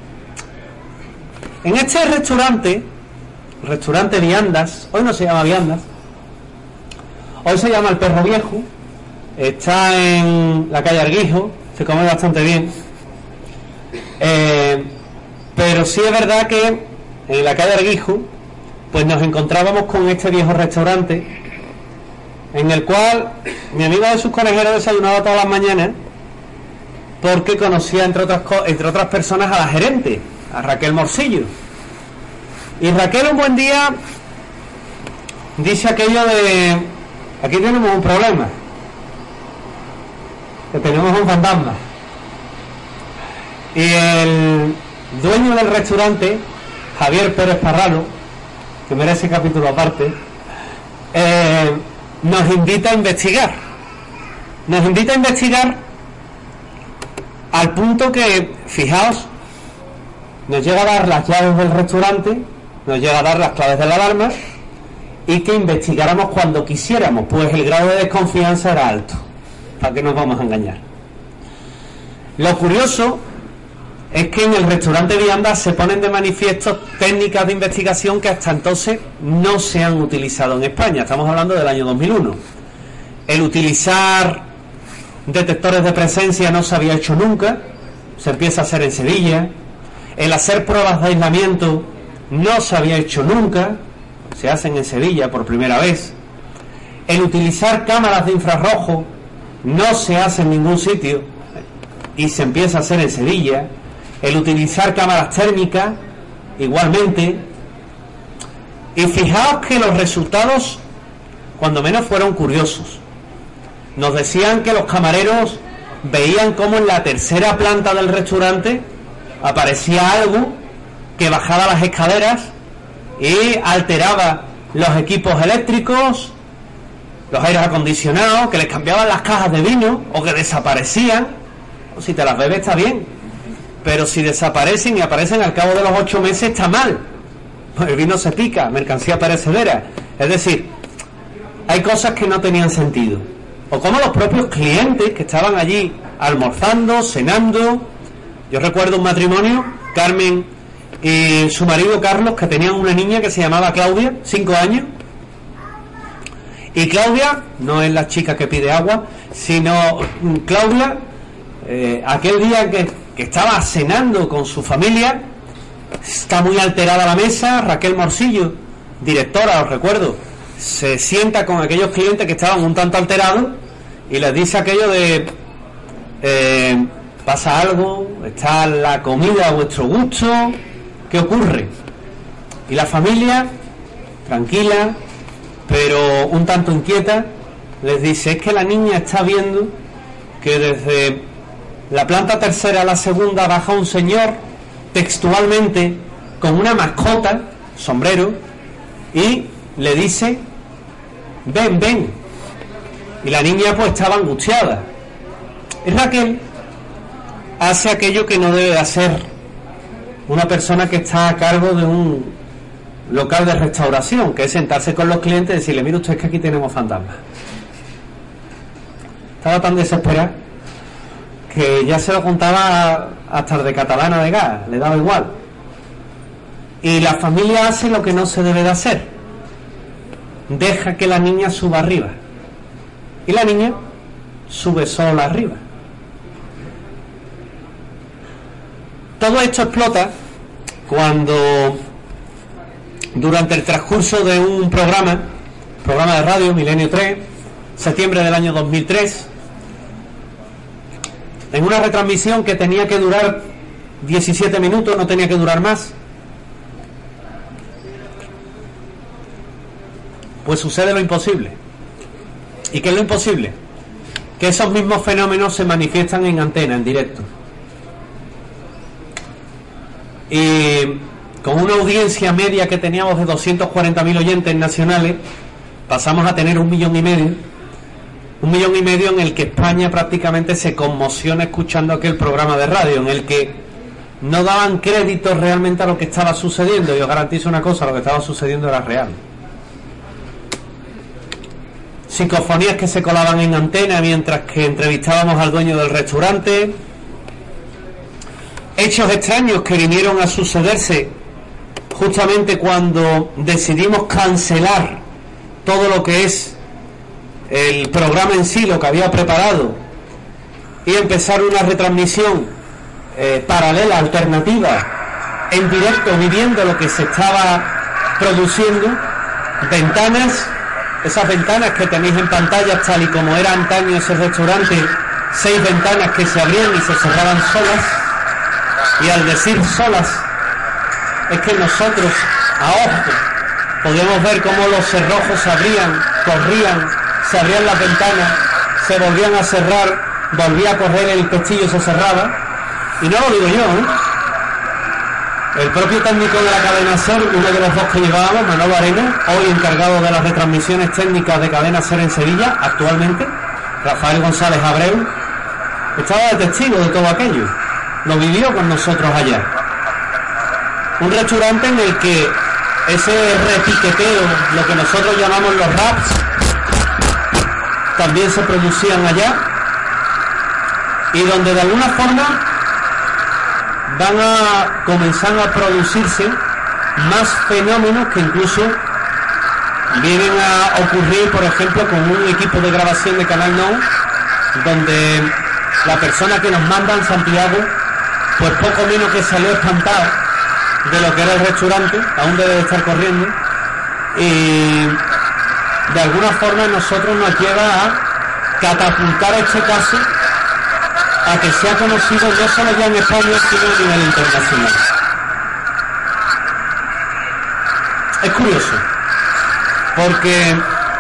En este restaurante, restaurante Viandas, hoy no se llama Viandas, hoy se llama El Perro Viejo, está en la calle Arguijo, se come bastante bien, eh, pero sí es verdad que en la calle Arguijo pues nos encontrábamos con este viejo restaurante en el cual mi amigo Jesús Conejero desayunaba todas las mañanas porque conocía entre otras, entre otras personas a la gerente, a Raquel Morcillo. Y Raquel un buen día dice aquello de: aquí tenemos un problema, que tenemos un fantasma. Y el dueño del restaurante, Javier Pérez Parralo, que merece capítulo aparte, eh, nos invita a investigar. Nos invita a investigar al punto que, fijaos, nos llega a dar las llaves del restaurante, nos llega a dar las claves de la alarma, y que investigáramos cuando quisiéramos, pues el grado de desconfianza era alto. ¿Para qué nos vamos a engañar? Lo curioso es que en el restaurante Vianda se ponen de manifiesto técnicas de investigación que hasta entonces no se han utilizado en España. Estamos hablando del año dos mil uno. El utilizar detectores de presencia no se había hecho nunca, se empieza a hacer en Sevilla. El hacer pruebas de aislamiento no se había hecho nunca, se hacen en Sevilla por primera vez. El utilizar cámaras de infrarrojo no se hace en ningún sitio y se empieza a hacer en Sevilla. El utilizar cámaras térmicas igualmente. Y fijaos que los resultados cuando menos fueron curiosos. Nos decían que los camareros veían como en la tercera planta del restaurante aparecía algo que bajaba las escaleras y alteraba los equipos eléctricos, los aires acondicionados, que les cambiaban las cajas de vino o que desaparecían. O si te las bebes está bien, pero si desaparecen y aparecen al cabo de los ocho meses está mal. El vino se pica, mercancía perecedera. Es decir, hay cosas que no tenían sentido. O como los propios clientes que estaban allí almorzando, cenando. Yo recuerdo un matrimonio, Carmen y su marido Carlos, que tenían una niña que se llamaba Claudia, cinco años. Y Claudia no es la chica que pide agua, sino Claudia, eh, aquel día que, que estaba cenando con su familia, está muy alterada la mesa. Raquel Morcillo, directora, os recuerdo, se sienta con aquellos clientes que estaban un tanto alterados y les dice aquello de eh, pasa algo, está la comida a vuestro gusto, ¿qué ocurre? Y la familia, tranquila pero un tanto inquieta, les dice: es que la niña está viendo que desde la planta tercera a la segunda baja un señor, textualmente, con una mascota, sombrero, y le dice: ven, ven. Y la niña pues estaba angustiada. Y Raquel hace aquello que no debe de hacer una persona que está a cargo de un local de restauración, que es sentarse con los clientes y decirle: mire usted, es que aquí tenemos fantasmas. Estaba tan desesperada que ya se lo contaba hasta el de catalana de gas, le daba igual. Y la familia hace lo que no se debe de hacer: deja que la niña suba arriba. Y la niña sube sola arriba. Todo esto explota cuando, durante el transcurso de un programa, programa de radio, Milenio tres, septiembre del año dos mil tres, en una retransmisión que tenía que durar diecisiete minutos, no tenía que durar más, pues sucede lo imposible. ¿Y qué es lo imposible? Que esos mismos fenómenos se manifiestan en antena, en directo. Y con una audiencia media que teníamos de doscientos cuarenta mil oyentes nacionales, pasamos a tener un millón y medio. Un millón y medio en el que España prácticamente se conmociona escuchando aquel programa de radio, en el que no daban crédito realmente a lo que estaba sucediendo. Y os garantizo una cosa: lo que estaba sucediendo era real. Psicofonías que se colaban en antena mientras que entrevistábamos al dueño del restaurante. Hechos extraños que vinieron a sucederse justamente cuando decidimos cancelar todo lo que es el programa en sí, lo que había preparado, y empezar una retransmisión eh, paralela, alternativa, en directo, viviendo lo que se estaba produciendo. Ventanas esas ventanas que tenéis en pantalla, tal y como era antaño ese restaurante, seis ventanas que se abrían y se cerraban solas. Y al decir solas, es que nosotros a ojo podíamos ver cómo los cerrojos se abrían, corrían, se abrían las ventanas, se volvían a cerrar, volvía a correr el pestillo y se cerraba. Y no lo digo yo, ¿eh? El propio técnico de la cadena SER, uno de los dos que llevábamos, Manolo Arena, hoy encargado de las retransmisiones técnicas de cadena SER en Sevilla, actualmente, Rafael González Abreu, estaba de testigo de todo aquello, lo vivió con nosotros allá. Un restaurante en el que ese repiqueteo, lo que nosotros llamamos los raps, también se producían allá, y donde de alguna forma van a comenzar a producirse más fenómenos que incluso vienen a ocurrir, por ejemplo, con un equipo de grabación de Canal Nou, donde la persona que nos manda en Santiago, pues poco menos que salió espantado de lo que era el restaurante, aún debe de estar corriendo, y de alguna forma nosotros nos lleva a catapultar este caso a que sea conocido no solo ya en España, sino a nivel internacional. Es curioso, porque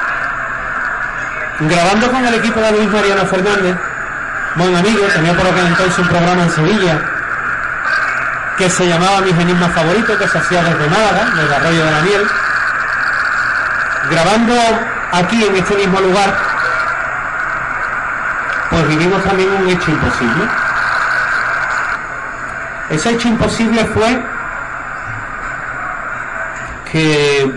grabando con el equipo de Luis Mariano Fernández, buen amigo, tenía por aquel entonces un programa en Sevilla que se llamaba Mis Enigmas Favoritos, que se hacía desde Málaga, desde Arroyo de la Miel. Grabando aquí en este mismo lugar, pues vivimos también un hecho imposible. Ese hecho imposible fue que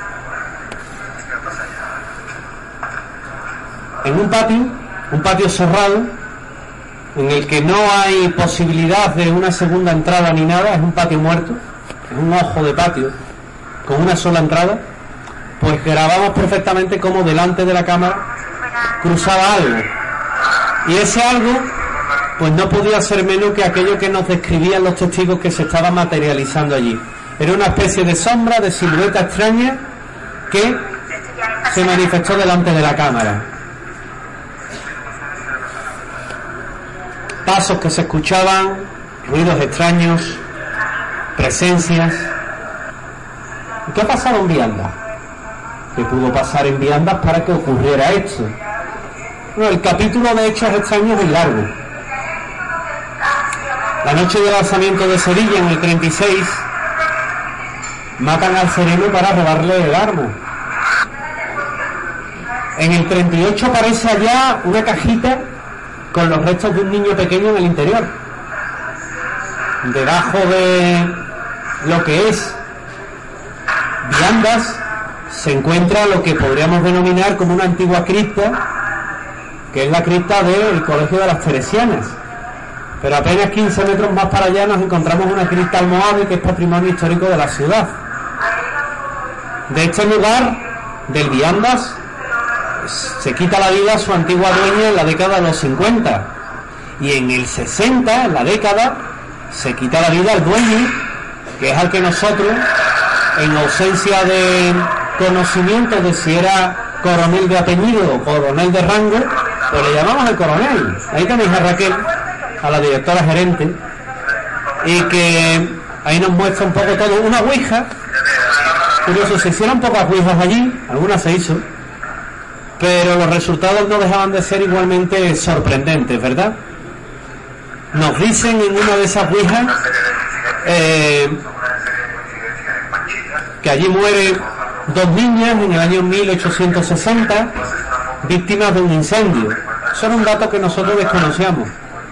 en un patio, un patio cerrado, en el que no hay posibilidad de una segunda entrada ni nada, es un patio muerto, es un ojo de patio con una sola entrada, pues grabamos perfectamente cómo delante de la cámara cruzaba algo. Y ese algo, pues no podía ser menos que aquello que nos describían los testigos que se estaba materializando allí. Era una especie de sombra, de silueta extraña que se manifestó delante de la cámara. Pasos que se escuchaban, ruidos extraños, presencias. ¿Qué ha pasado en Viandas? ¿Qué pudo pasar en Viandas para que ocurriera esto? Bueno, el capítulo de hechos extraños es largo. La noche del alzamiento de Sevilla, en el treinta y seis, matan al sereno para robarle el arma. En el treinta y ocho aparece allá una cajita con los restos de un niño pequeño en el interior. Debajo de lo que es Viandas se encuentra lo que podríamos denominar como una antigua cripta, que es la cripta del Colegio de las Teresianas. Pero apenas quince metros más para allá nos encontramos una cripta almohade, que es patrimonio histórico de la ciudad. De este lugar, del Viandas, se quita la vida su antigua dueña en la década de los cincuenta. Y en el sesenta, en la década, se quita la vida el dueño, que es al que nosotros, en ausencia de conocimiento de si era coronel de apellido o coronel de rango, pues le llamamos el coronel. Ahí tenéis a Raquel, a la directora gerente, y que ahí nos muestra un poco todo. Una ouija, curioso, se hicieron pocas ouijas allí, algunas se hizo, pero los resultados no dejaban de ser igualmente sorprendentes, ¿verdad? Nos dicen en una de esas ouijas eh, que allí mueren dos niñas en el año mil ochocientos sesenta, víctimas de un incendio. Eso era un dato que nosotros desconocíamos.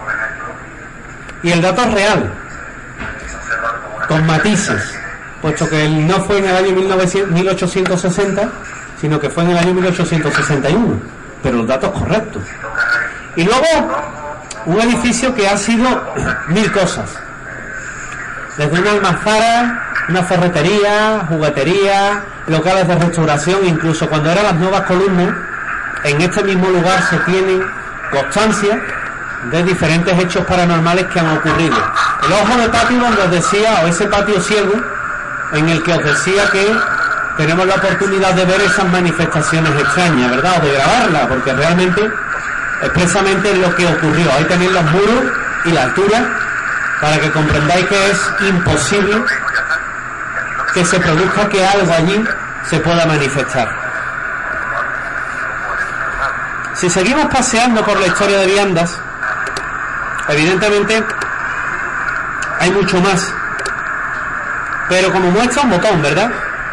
Y el dato es real, con matices, puesto que no fue en el año mil ochocientos sesenta, sino que fue en el año mil ochocientos sesenta y uno, pero los datos correctos. Y luego, un edificio que ha sido mil cosas, desde una almazara, una ferretería, juguetería, locales de restauración, incluso cuando eran las nuevas columnas, en este mismo lugar se tienen constancia de diferentes hechos paranormales que han ocurrido. El ojo de patio donde os decía, o ese patio ciego, en el que os decía que tenemos la oportunidad de ver esas manifestaciones extrañas, ¿verdad? O de grabarlas, porque realmente expresamente es lo que ocurrió. Ahí tenéis los muros y la altura para que comprendáis que es imposible que se produzca que algo allí se pueda manifestar. Si seguimos paseando por la historia de Viandas, evidentemente hay mucho más, pero como muestra un botón, ¿verdad?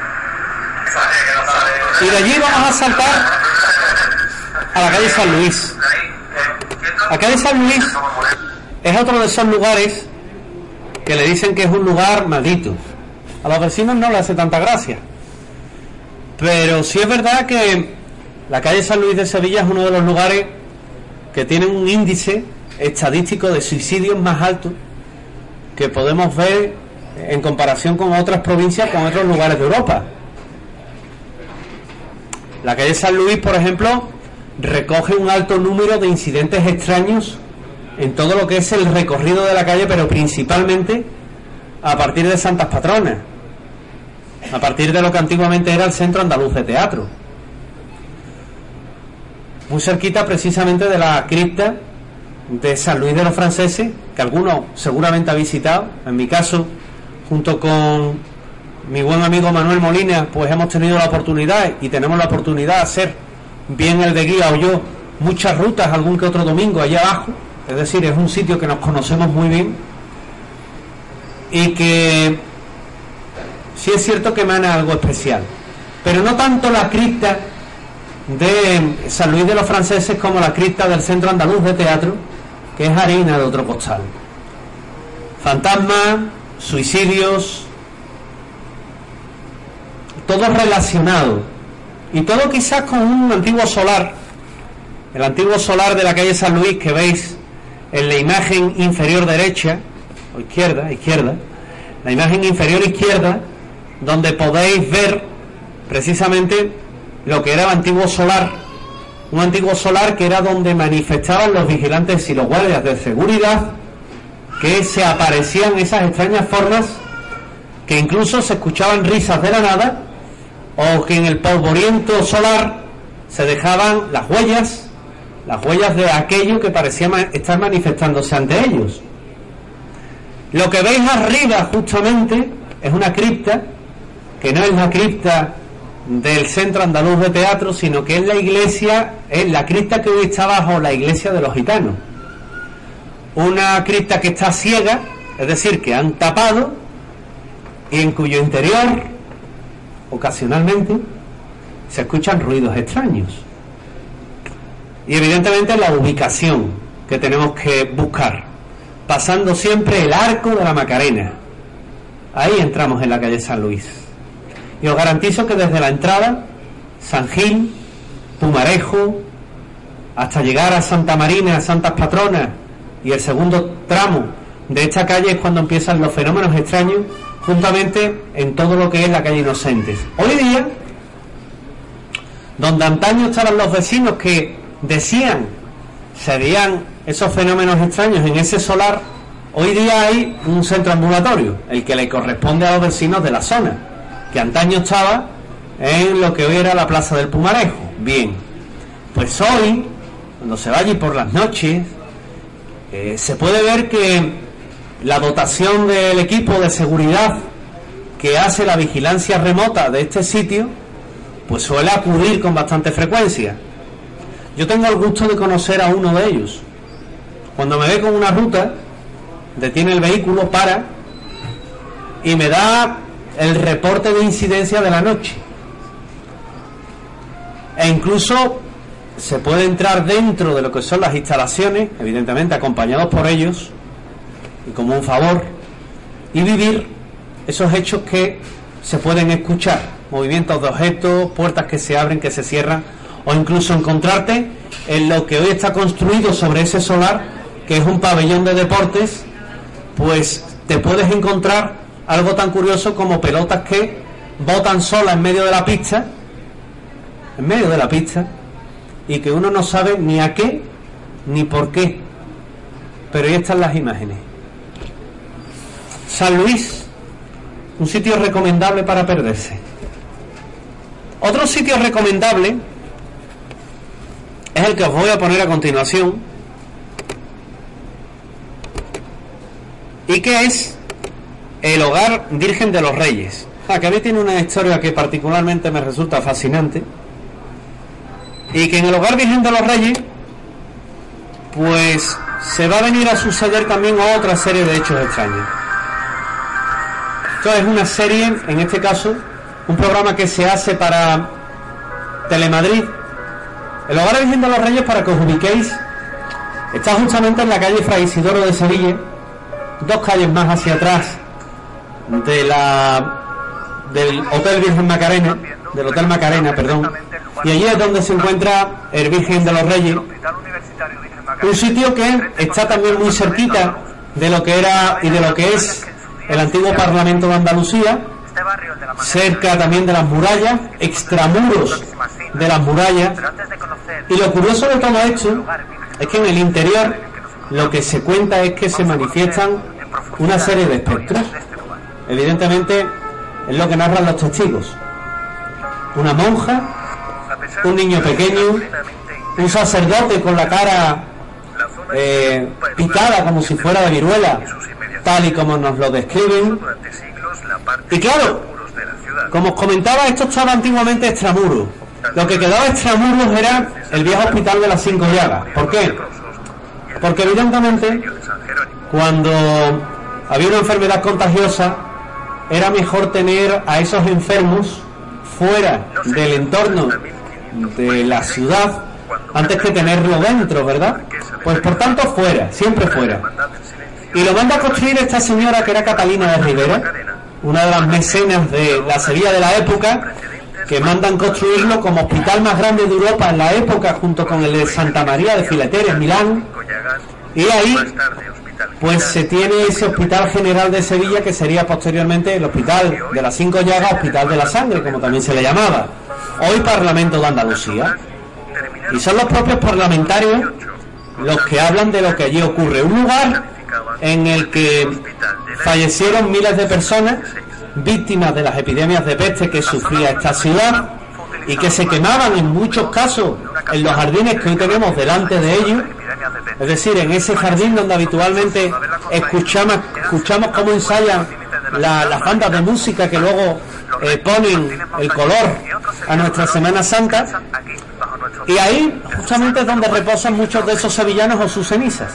Y de allí vamos a saltar a la calle San Luis. La calle San Luis es otro de esos lugares que le dicen que es un lugar maldito. A los vecinos no le hace tanta gracia, pero sí es verdad que la calle San Luis de Sevilla es uno de los lugares que tienen un índice estadístico de suicidios más alto que podemos ver en comparación con otras provincias, con otros lugares de Europa. La calle San Luis, por ejemplo, recoge un alto número de incidentes extraños en todo lo que es el recorrido de la calle, pero principalmente a partir de Santas Patronas, a partir de lo que antiguamente era el Centro Andaluz de Teatro, muy cerquita precisamente de la cripta de San Luis de los Franceses, que algunos seguramente ha visitado. En mi caso, junto con mi buen amigo Manuel Molina, pues hemos tenido la oportunidad y tenemos la oportunidad de hacer, bien el de guía o yo, muchas rutas algún que otro domingo allá abajo. Es decir, es un sitio que nos conocemos muy bien y que sí es cierto que emana algo especial, pero no tanto la cripta de San Luis de los Franceses como la cripta del Centro Andaluz de Teatro, que es harina de otro costal. Fantasmas, suicidios, todo relacionado, y todo quizás con un antiguo solar, el antiguo solar de la calle San Luis que veis en la imagen inferior derecha o izquierda, izquierda, la imagen inferior izquierda, donde podéis ver precisamente lo que era el antiguo solar, un antiguo solar que era donde manifestaban los vigilantes y los guardias de seguridad, que se aparecían esas extrañas formas, que incluso se escuchaban risas de la nada, o que en el polvoriento solar se dejaban las huellas, las huellas de aquello que parecía estar manifestándose ante ellos. Lo que veis arriba justamente es una cripta, que no es la cripta del Centro Andaluz de Teatro, sino que es la iglesia, es la cripta que hoy está bajo la iglesia de los gitanos. Una cripta que está ciega, es decir, que han tapado, y en cuyo interior, ocasionalmente, se escuchan ruidos extraños. Y evidentemente la ubicación que tenemos que buscar, pasando siempre el Arco de la Macarena. Ahí entramos en la calle San Luis. Y os garantizo que desde la entrada, San Gil, Pumarejo, hasta llegar a Santa Marina, a Santas Patronas, y el segundo tramo de esta calle es cuando empiezan los fenómenos extraños, juntamente en todo lo que es la calle Inocentes. Hoy día, donde antaño estaban los vecinos que decían se veían esos fenómenos extraños en ese solar, hoy día hay un centro ambulatorio, el que le corresponde a los vecinos de la zona, que antaño estaba en lo que hoy era la Plaza del Pumarejo. Bien, pues hoy, cuando se va allí por las noches, eh, se puede ver que la dotación del equipo de seguridad que hace la vigilancia remota de este sitio, pues suele acudir con bastante frecuencia. Yo tengo el gusto de conocer a uno de ellos. Cuando me ve con una ruta, detiene el vehículo, para y me da el reporte de incidencia de la noche. E incluso se puede entrar dentro de lo que son las instalaciones, evidentemente acompañados por ellos y como un favor, y vivir esos hechos que se pueden escuchar, movimientos de objetos, puertas que se abren, que se cierran, o incluso encontrarte en lo que hoy está construido sobre ese solar, que es un pabellón de deportes, pues te puedes encontrar algo tan curioso como pelotas que botan solas en medio de la pista, en medio de la pista, y que uno no sabe ni a qué ni por qué, pero ahí están las imágenes. San Luis, un sitio recomendable para perderse. Otro sitio recomendable es el que os voy a poner a continuación, y que es el Hogar Virgen de los Reyes. Ah, que a mí tiene una historia que particularmente me resulta fascinante, y que en el Hogar Virgen de los Reyes pues se va a venir a suceder también otra serie de hechos extraños. Esto es una serie, en este caso un programa que se hace para Telemadrid. El Hogar Virgen de los Reyes, para que os ubiquéis, está justamente en la calle Fray Isidoro de Sevilla, dos calles más hacia atrás de la del Hotel Virgen Macarena, del Hotel Macarena, perdón, y allí es donde se encuentra el Virgen de los Reyes, un sitio que está también muy cerquita de lo que era y de lo que es el antiguo Parlamento de Andalucía, cerca también de las murallas, extramuros de las murallas. Y lo curioso de todo esto es que en el interior lo que se cuenta es que se manifiestan una serie de espectros. Evidentemente es lo que narran los testigos: una monja, un niño pequeño, un sacerdote con la cara eh, picada como si fuera de viruela, tal y como nos lo describen. Y claro, como os comentaba, esto estaba antiguamente extramuros. Lo que quedaba extramuros era el viejo hospital de las Cinco Llagas. ¿Por qué? Porque evidentemente cuando había una enfermedad contagiosa era mejor tener a esos enfermos fuera del entorno de la ciudad antes que tenerlo dentro, ¿verdad? Pues por tanto fuera, siempre fuera. Y lo manda a construir esta señora, que era Catalina de Rivera, una de las mecenas de la Sevilla de la época, que mandan construirlo como hospital más grande de Europa en la época, junto con el de Santa María de Filatere en Milán. Y ahí pues se tiene ese Hospital General de Sevilla, que sería posteriormente el Hospital de las Cinco Llagas, Hospital de la Sangre, como también se le llamaba, hoy Parlamento de Andalucía. Y son los propios parlamentarios los que hablan de lo que allí ocurre, un lugar en el que fallecieron miles de personas víctimas de las epidemias de peste que sufría esta ciudad, y que se quemaban en muchos casos en los jardines que hoy tenemos delante de ellos, es decir, en ese jardín donde habitualmente escuchamos escuchamos cómo ensayan la, las bandas de música que luego eh, ponen el color a nuestra Semana Santa. Y ahí justamente es donde reposan muchos de esos sevillanos o sus cenizas.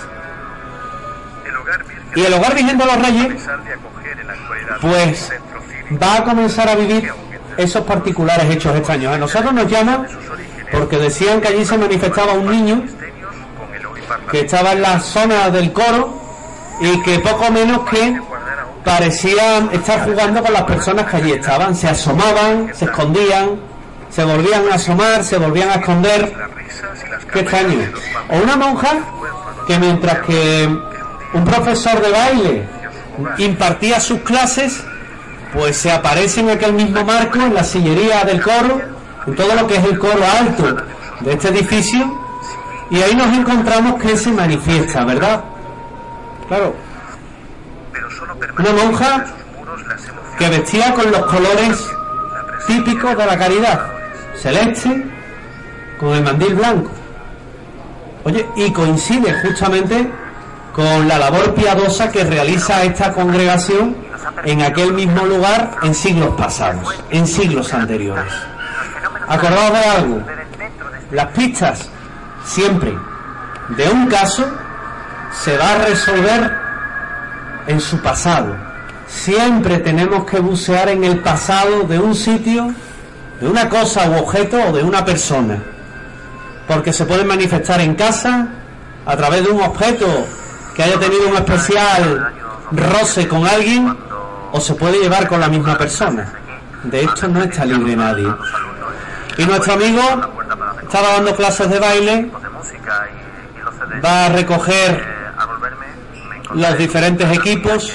Y el Hogar Virgen de los Reyes pues va a comenzar a vivir esos particulares hechos extraños. A nosotros nos llaman porque decían que allí se manifestaba un niño que estaba en la zona del coro y que poco menos que parecían estar jugando con las personas que allí estaban. Se asomaban, se escondían, se volvían a asomar, se volvían a esconder. Qué extraño. O una monja que mientras que un profesor de baile impartía sus clases, pues se aparece en aquel mismo marco, en la sillería del coro, en todo lo que es el coro alto de este edificio, y ahí nos encontramos que se manifiesta, ¿verdad? Claro, una monja que vestía con los colores típicos de la caridad, celeste con el mandil blanco. Oye, y coincide justamente con la labor piadosa que realiza esta congregación en aquel mismo lugar en siglos pasados, en siglos anteriores. Acordaos de algo: las pistas siempre de un caso se va a resolver en su pasado. Siempre tenemos que bucear en el pasado de un sitio, de una cosa u objeto o de una persona, porque se puede manifestar en casa a través de un objeto que haya tenido un especial roce con alguien, o se puede llevar con la misma persona. De esto no está libre nadie. Y nuestro amigo estaba dando clases de baile, va a recoger los diferentes equipos,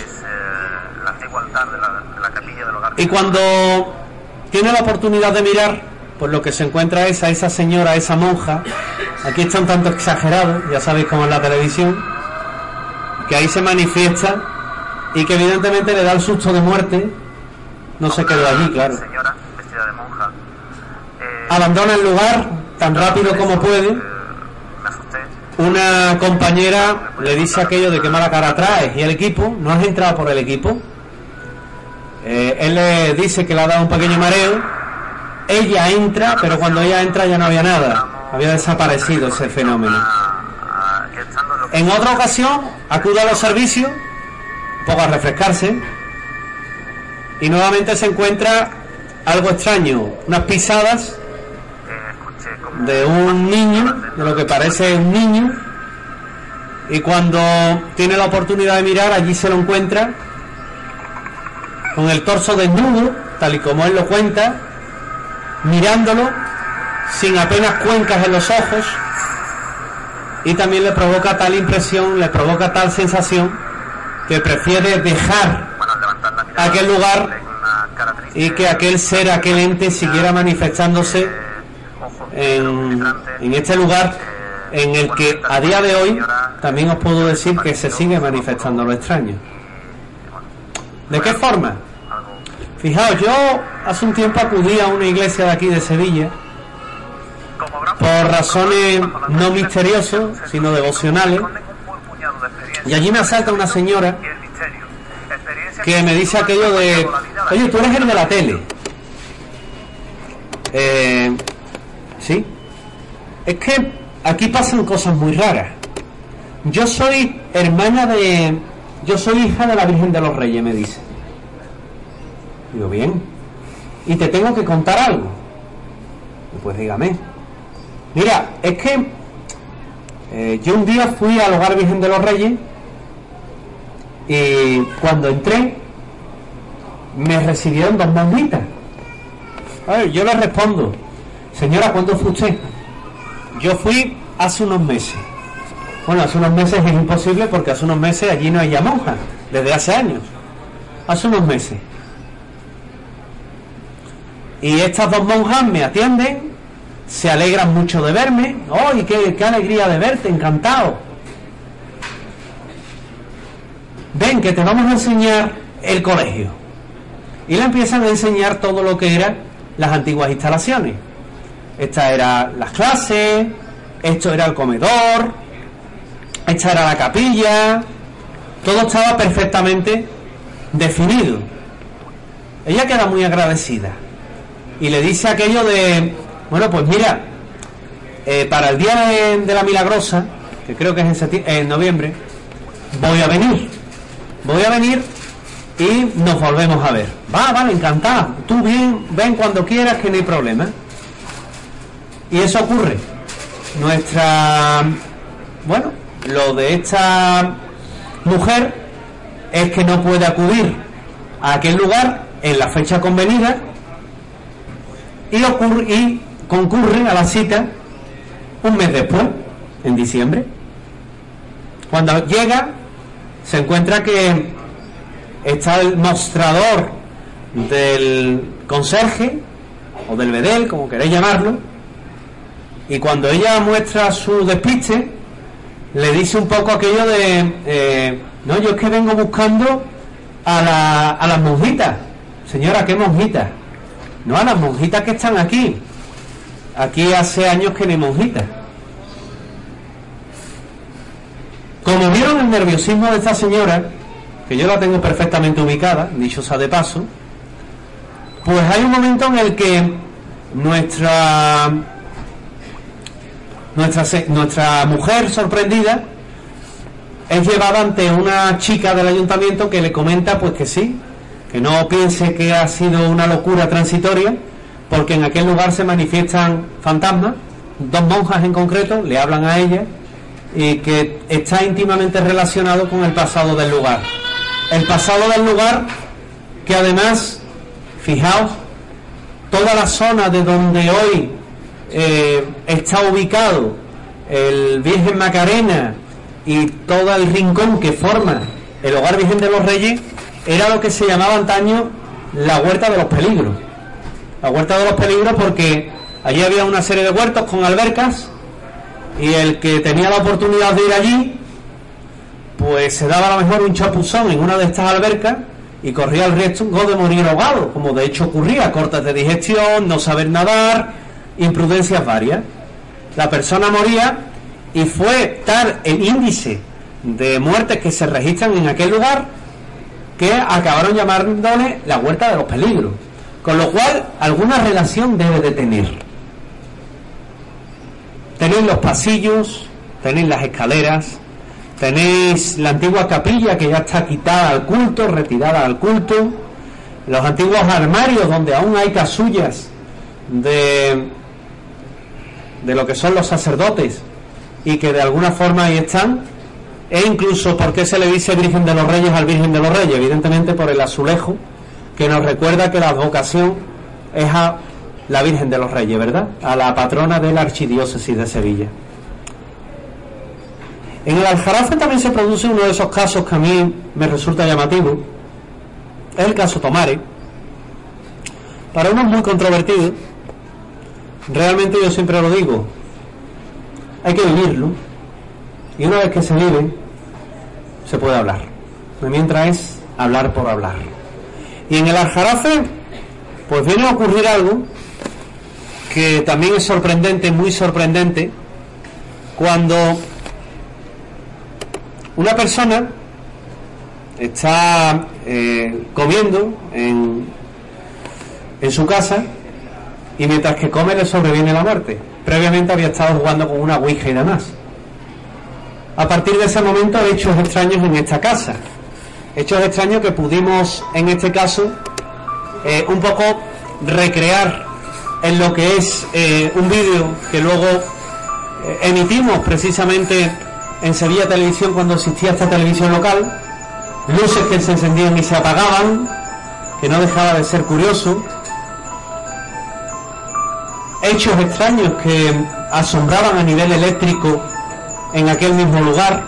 y cuando tiene la oportunidad de mirar, pues lo que se encuentra es a esa señora, a esa monja. Aquí está un tanto exagerado, ya sabéis cómo es la televisión, que ahí se manifiesta y que evidentemente le da el susto de muerte. No se quedó allí, claro. abandona el lugar tan rápido como puede. Una compañera le dice aquello de qué mala cara traes y el equipo, no has entrado por el equipo. Eh, él le dice que le ha dado un pequeño mareo. Ella entra, pero cuando ella entra ya no había nada, había desaparecido ese fenómeno. En otra ocasión acude a los servicios un poco a refrescarse y nuevamente se encuentra algo extraño, unas pisadas de un niño, de lo que parece un niño, y cuando tiene la oportunidad de mirar, allí se lo encuentra con el torso desnudo, tal y como él lo cuenta, mirándolo sin apenas cuencas en los ojos, y también le provoca tal impresión, le provoca tal sensación que prefiere dejar aquel lugar y que aquel ser, aquel ente siguiera manifestándose en, en este lugar en el que a día de hoy también os puedo decir que se sigue manifestando lo extraño. ¿De qué forma? Fijaos, yo hace un tiempo acudí a una iglesia de aquí de Sevilla por razones no misteriosas sino devocionales, y allí me asalta una señora que me dice aquello de: oye, tú eres el de la tele. Eh, sí, es que aquí pasan cosas muy raras. Yo soy hermana de... Yo soy hija de la Virgen de los Reyes, me dice. Digo, bien. Y te tengo que contar algo. Pues dígame. Mira, es que eh, yo un día fui al Hogar Virgen de los Reyes y cuando entré me recibieron dos monjitas. A ver, yo le respondo: señora, ¿cuándo fue usted? Yo fui hace unos meses. Bueno, hace unos meses es imposible porque hace unos meses allí no hay ya monjas, desde hace años. Hace unos meses. Y estas dos monjas me atienden, se alegran mucho de verme. ¡Ay, qué, qué alegría de verte! Encantado. Ven, que te vamos a enseñar el colegio. Y le empiezan a enseñar todo lo que eran las antiguas instalaciones. Estas eran las clases, esto era el comedor, esta era la capilla. Todo estaba perfectamente definido. Ella queda muy agradecida y le dice aquello de: bueno, pues mira, eh, para el día de, de la Milagrosa, que creo que es en, en noviembre, voy a venir. Voy a venir y nos volvemos a ver. Va, vale, encantado. Tú bien, ven cuando quieras, que no hay problema. Y eso ocurre. Nuestra... Bueno, lo de esta mujer es que no puede acudir a aquel lugar en la fecha convenida y, ocurre, y concurre a la cita un mes después, en diciembre. Cuando llega, se encuentra que está el mostrador del conserje o del bedel, como queréis llamarlo, y cuando ella muestra su despiste, le dice un poco aquello de eh, no, yo es que vengo buscando a, la, a las monjitas. Señora, ¿qué monjitas? No, a las monjitas que están aquí. Aquí hace años que no hay monjitas. Como vieron el nerviosismo de esta señora, que yo la tengo perfectamente ubicada, dicho sea de paso, pues hay un momento en el que nuestra nuestra nuestra mujer sorprendida es llevada ante una chica del ayuntamiento que le comenta pues que sí, que no piense que ha sido una locura transitoria, porque en aquel lugar se manifiestan fantasmas. Dos monjas en concreto le hablan a ella y que está íntimamente relacionado con el pasado del lugar. El pasado del lugar que además, fijaos, toda la zona de donde hoy eh, está ubicado el Virgen Macarena y todo el rincón que forma el Hogar Virgen de los Reyes era lo que se llamaba antaño la Huerta de los Peligros. La Huerta de los Peligros porque allí había una serie de huertos con albercas y el que tenía la oportunidad de ir allí pues se daba a lo mejor un chapuzón en una de estas albercas y corría el riesgo de morir ahogado, como de hecho ocurría: cortes de digestión, no saber nadar imprudencias varias. La persona moría y fue tal el índice de muertes que se registran en aquel lugar que acabaron llamándole la huerta de los peligros, con lo cual alguna relación debe de tener. Tenéis los pasillos, tenéis las escaleras, tenéis la antigua capilla que ya está quitada al culto, retirada al culto, los antiguos armarios donde aún hay casullas de, de lo que son los sacerdotes y que de alguna forma ahí están. E incluso, ¿por qué se le dice Virgen de los Reyes al Virgen de los Reyes? Evidentemente por el azulejo que nos recuerda que la advocación es a la Virgen de los Reyes, ¿verdad? A la patrona de la Archidiócesis de Sevilla. En el Aljarafe también se produce uno de esos casos que a mí me resulta llamativo. Es el caso Tomare. Para uno es muy controvertido. Realmente yo siempre lo digo, hay que vivirlo. Y una vez que se vive, se puede hablar. Mientras es hablar por hablar. Y en el Aljarafe, pues viene a ocurrir algo que también es sorprendente, muy sorprendente, cuando una persona está eh, comiendo en, en su casa y mientras que come le sobreviene la muerte. Previamente había estado jugando con una ouija y demás. A partir de ese momento hay hechos extraños en esta casa, hechos extraños que pudimos en este caso eh, un poco recrear en lo que es eh, un vídeo que luego eh, emitimos precisamente en Sevilla Televisión cuando existía esta televisión local, luces que se encendían y se apagaban, que no dejaba de ser curioso, hechos extraños que asombraban a nivel eléctrico en aquel mismo lugar.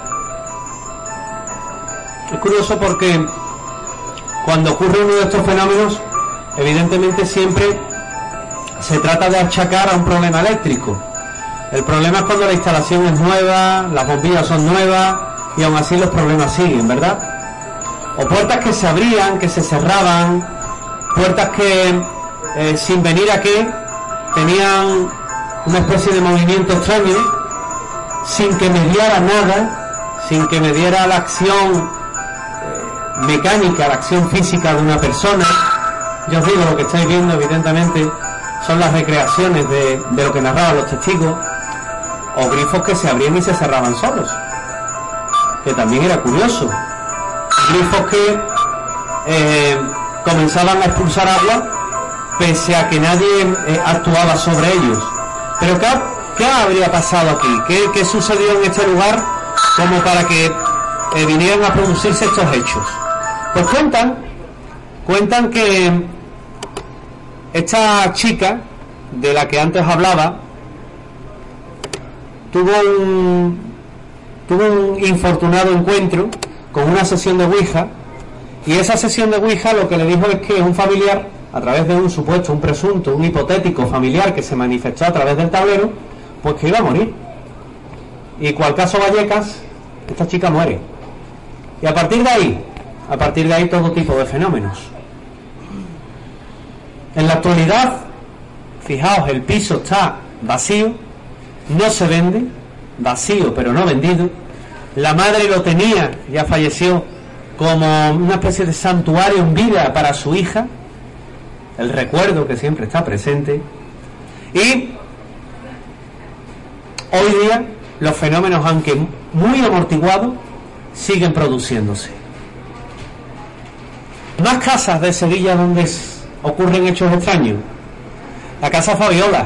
Es curioso porque cuando ocurre uno de estos fenómenos, evidentemente siempre se trata de achacar a un problema eléctrico. El problema es cuando la instalación es nueva, las bombillas son nuevas y aún así los problemas siguen, ¿verdad? O puertas que se abrían, que se cerraban, puertas que eh, sin venir a qué tenían una especie de movimiento extraño, sin que mediara nada, sin que mediara la acción eh, mecánica, la acción física de una persona. Yo os digo, lo que estáis viendo evidentemente son las recreaciones de, de lo que narraban los testigos, o grifos que se abrían y se cerraban solos, que también era curioso, grifos que eh, comenzaban a expulsar agua pese a que nadie eh, actuaba sobre ellos. Pero ¿qué, qué habría pasado aquí? ¿Qué, qué sucedió en este lugar como para que eh, vinieran a producirse estos hechos? Pues cuentan cuentan que esta chica de la que antes hablaba tuvo un tuvo un infortunado encuentro con una sesión de Ouija, y esa sesión de Ouija lo que le dijo es que un familiar, a través de un supuesto, un presunto, un hipotético familiar que se manifestó a través del tablero, pues que iba a morir. Y cual caso Vallecas, esta chica muere. Y a partir de ahí, a partir de ahí todo tipo de fenómenos. En la actualidad, fijaos, el piso está vacío, no se vende, vacío pero no vendido. La madre lo tenía, ya falleció, como una especie de santuario en vida para su hija, el recuerdo que siempre está presente. Y hoy día los fenómenos, aunque muy amortiguados, siguen produciéndose. Más casas de Sevilla donde ocurren hechos extraños. La casa Fabiola,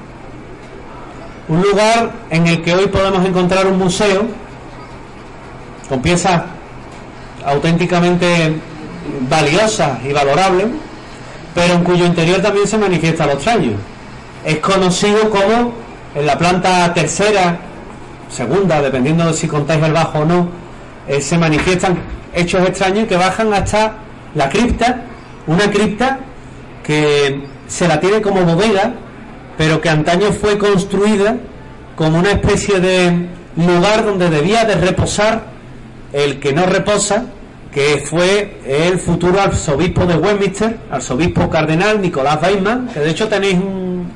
un lugar en el que hoy podemos encontrar un museo con piezas auténticamente valiosas y valorables, pero en cuyo interior también se manifiesta lo extraño. Es conocido como en la planta tercera, segunda, dependiendo de si contáis el bajo o no, eh, se manifiestan hechos extraños que bajan hasta la cripta, una cripta que se la tiene como bodega, pero que antaño fue construida como una especie de lugar donde debía de reposar el que no reposa, que fue el futuro arzobispo de Westminster, arzobispo cardenal Nicolás Weissman, que de hecho tenéis un,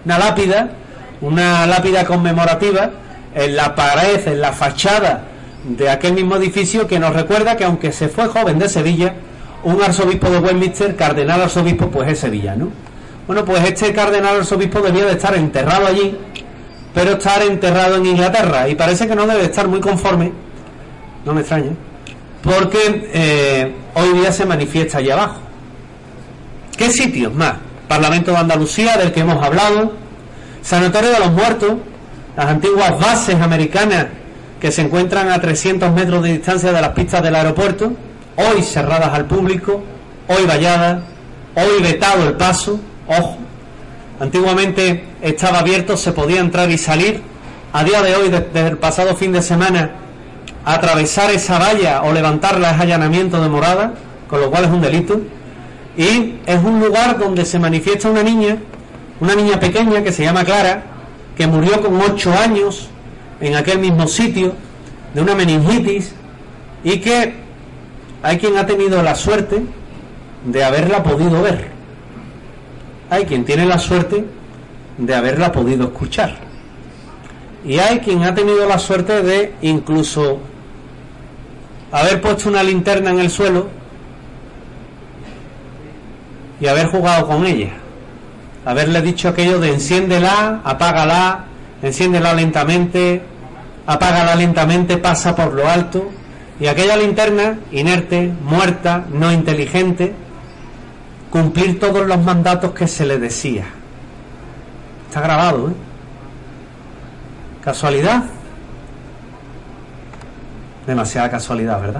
una lápida, una lápida conmemorativa en la pared, en la fachada de aquel mismo edificio, que nos recuerda que aunque se fue joven de Sevilla, un arzobispo de Westminster, cardenal arzobispo, pues es sevillano. Bueno, pues este cardenal arzobispo debía de estar enterrado allí, pero estar enterrado en Inglaterra, y parece que no debe estar muy conforme, no me extraña, porque eh, hoy día se manifiesta allí abajo. ¿Qué sitios más? Parlamento de Andalucía, del que hemos hablado, Sanatorio de los Muertos, las antiguas bases americanas que se encuentran a trescientos metros de distancia de las pistas del aeropuerto, hoy cerradas al público, hoy valladas, hoy vetado el paso, ojo, antiguamente estaba abierto, se podía entrar y salir, a día de hoy, desde el pasado fin de semana, atravesar esa valla o levantarla es allanamiento de morada, con lo cual es un delito, y es un lugar donde se manifiesta una niña, una niña pequeña que se llama Clara, que murió con ocho años en aquel mismo sitio de una meningitis, y que hay quien ha tenido la suerte de haberla podido ver, hay quien tiene la suerte de haberla podido escuchar, y hay quien ha tenido la suerte de incluso haber puesto una linterna en el suelo y haber jugado con ella, haberle dicho aquello de enciéndela, apágala, enciéndela lentamente, apágala lentamente, pasa por lo alto, y aquella linterna, inerte, muerta, no inteligente, cumplir todos los mandatos que se le decía. Está grabado, ¿eh? ¿Casualidad? Demasiada casualidad, ¿verdad?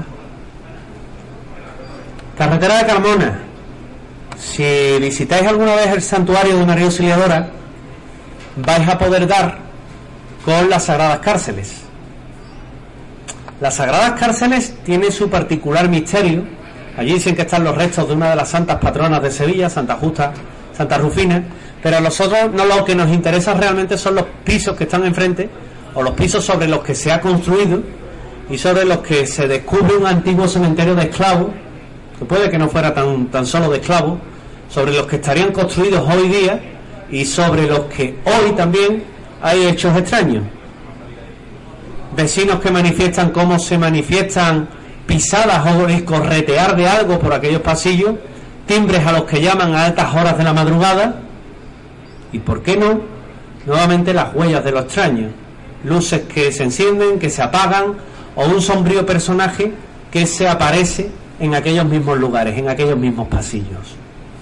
Carretera de Carmona. Si visitáis alguna vez el santuario de María Auxiliadora, vais a poder dar con las Sagradas Cárceles. Las Sagradas Cárceles tienen su particular misterio. Allí dicen que están los restos de una de las santas patronas de Sevilla, Santa Justa, Santa Rufina, pero a nosotros no, lo que nos interesa realmente son los pisos que están enfrente, o los pisos sobre los que se ha construido y sobre los que se descubre un antiguo cementerio de esclavos, que puede que no fuera tan, tan solo de esclavos, sobre los que estarían construidos hoy día y sobre los que hoy también hay hechos extraños. Vecinos que manifiestan cómo se manifiestan pisadas o el corretear de algo por aquellos pasillos, timbres a los que llaman a altas horas de la madrugada, y por qué no, nuevamente las huellas de lo extraño, luces que se encienden, que se apagan, o un sombrío personaje que se aparece en aquellos mismos lugares, en aquellos mismos pasillos.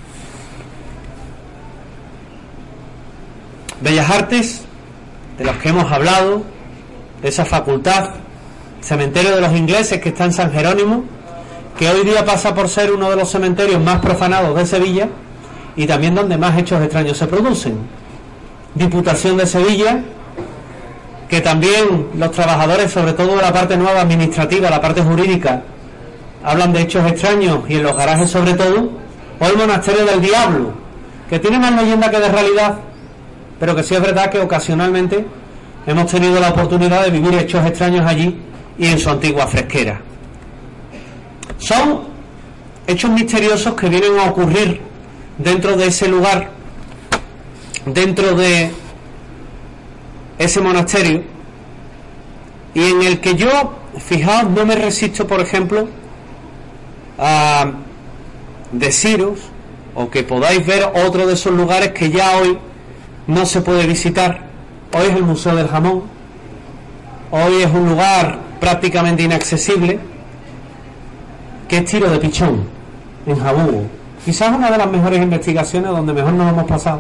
Bellas Artes, de los que hemos hablado, de esa facultad, cementerio de los ingleses que está en San Jerónimo, que hoy día pasa por ser uno de los cementerios más profanados de Sevilla y también donde más hechos extraños se producen. Diputación de Sevilla, que también los trabajadores, sobre todo de la parte nueva administrativa, la parte jurídica, hablan de hechos extraños, y en los garajes sobre todo, o el Monasterio del Diablo, que tiene más leyenda que de realidad, pero que sí es verdad que ocasionalmente hemos tenido la oportunidad de vivir hechos extraños allí y en su antigua fresquera. Son hechos misteriosos que vienen a ocurrir dentro de ese lugar, dentro de ese monasterio, y en el que yo, fijaos, no me resisto, por ejemplo, a deciros, o que podáis ver otro de esos lugares que ya hoy no se puede visitar. Hoy es el Museo del Jamón, hoy es un lugar prácticamente inaccesible, que es Tiro de Pichón, en Jabugo. Quizás una de las mejores investigaciones, donde mejor nos hemos pasado,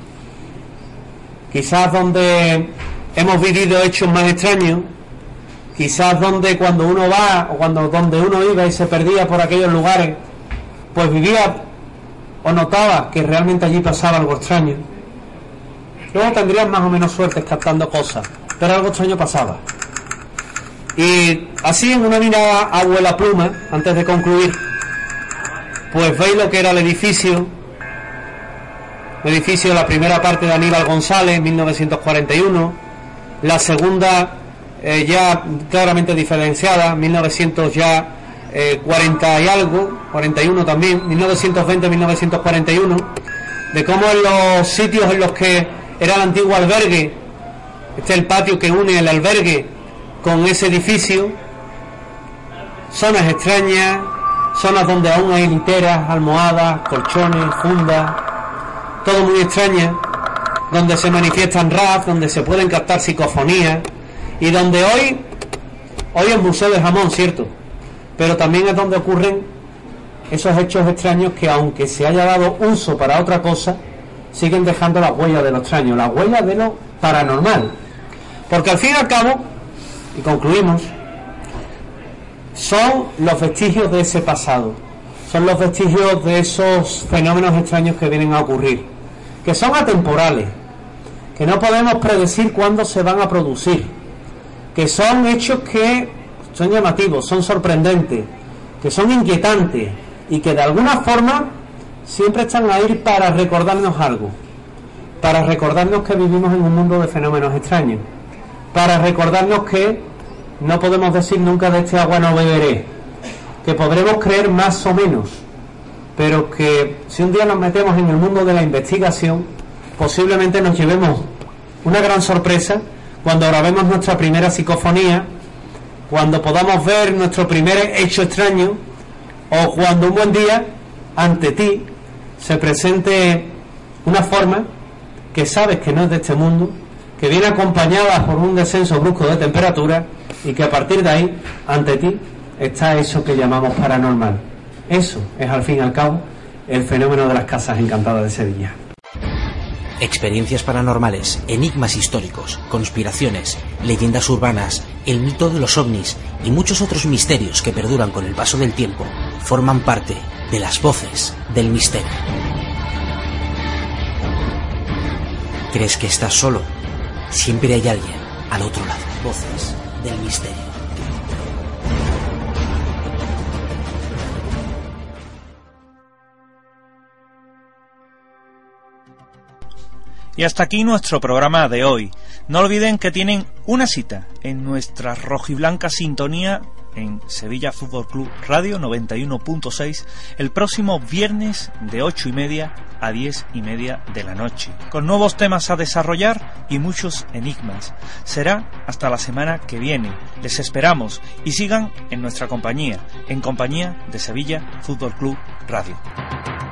quizás donde hemos vivido hechos más extraños, quizás donde cuando uno va, o cuando donde uno iba y se perdía por aquellos lugares, pues vivía o notaba que realmente allí pasaba algo extraño. Luego tendrías más o menos suerte captando cosas, pero algo extraño pasaba. Y así, en una mirada a vuela pluma, antes de concluir, pues veis lo que era el edificio. El edificio, la primera parte de Aníbal González, mil novecientos cuarenta y uno, la segunda eh, ya claramente diferenciada, mil novecientos ya eh, cuarenta y algo, cuarenta y uno también, mil novecientos veinte, mil novecientos cuarenta y uno, de cómo en los sitios en los que era el antiguo albergue. Este es el patio que une el albergue con ese edificio. Zonas extrañas, zonas donde aún hay literas, almohadas, colchones, fundas, todo muy extraño, donde se manifiestan rap, donde se pueden captar psicofonías, y donde hoy, hoy es museo de jamón, cierto, pero también es donde ocurren esos hechos extraños que, aunque se haya dado uso para otra cosa, siguen dejando las huellas de lo extraño, las huellas de lo paranormal. Porque al fin y al cabo, y concluimos, son los vestigios de ese pasado, son los vestigios de esos fenómenos extraños que vienen a ocurrir, que son atemporales, que no podemos predecir cuándo se van a producir, que son hechos que son llamativos, son sorprendentes, que son inquietantes y que de alguna forma siempre están ahí para recordarnos algo, para recordarnos que vivimos en un mundo de fenómenos extraños, para recordarnos que no podemos decir nunca de este agua no beberé, que podremos creer más o menos, pero que si un día nos metemos en el mundo de la investigación, posiblemente nos llevemos una gran sorpresa cuando grabemos nuestra primera psicofonía, cuando podamos ver nuestro primer hecho extraño, o cuando un buen día ante ti se presente una forma que sabes que no es de este mundo, que viene acompañada por un descenso brusco de temperatura, y que a partir de ahí, ante ti, está eso que llamamos paranormal. Eso es, al fin y al cabo, el fenómeno de las casas encantadas de Sevilla. Experiencias paranormales, enigmas históricos, conspiraciones, leyendas urbanas, el mito de los ovnis y muchos otros misterios que perduran con el paso del tiempo forman parte de las voces del misterio. ¿Crees que estás solo? Siempre hay alguien al otro lado. Voces del misterio. Y hasta aquí nuestro programa de hoy. No olviden que tienen una cita en nuestra rojiblanca sintonía en Sevilla Fútbol Club Radio noventa y uno punto seis el próximo viernes de ocho y media a diez y media de la noche, con nuevos temas a desarrollar y muchos enigmas. Será hasta la semana que viene. Les esperamos y sigan en nuestra compañía, en compañía de Sevilla Fútbol Club Radio.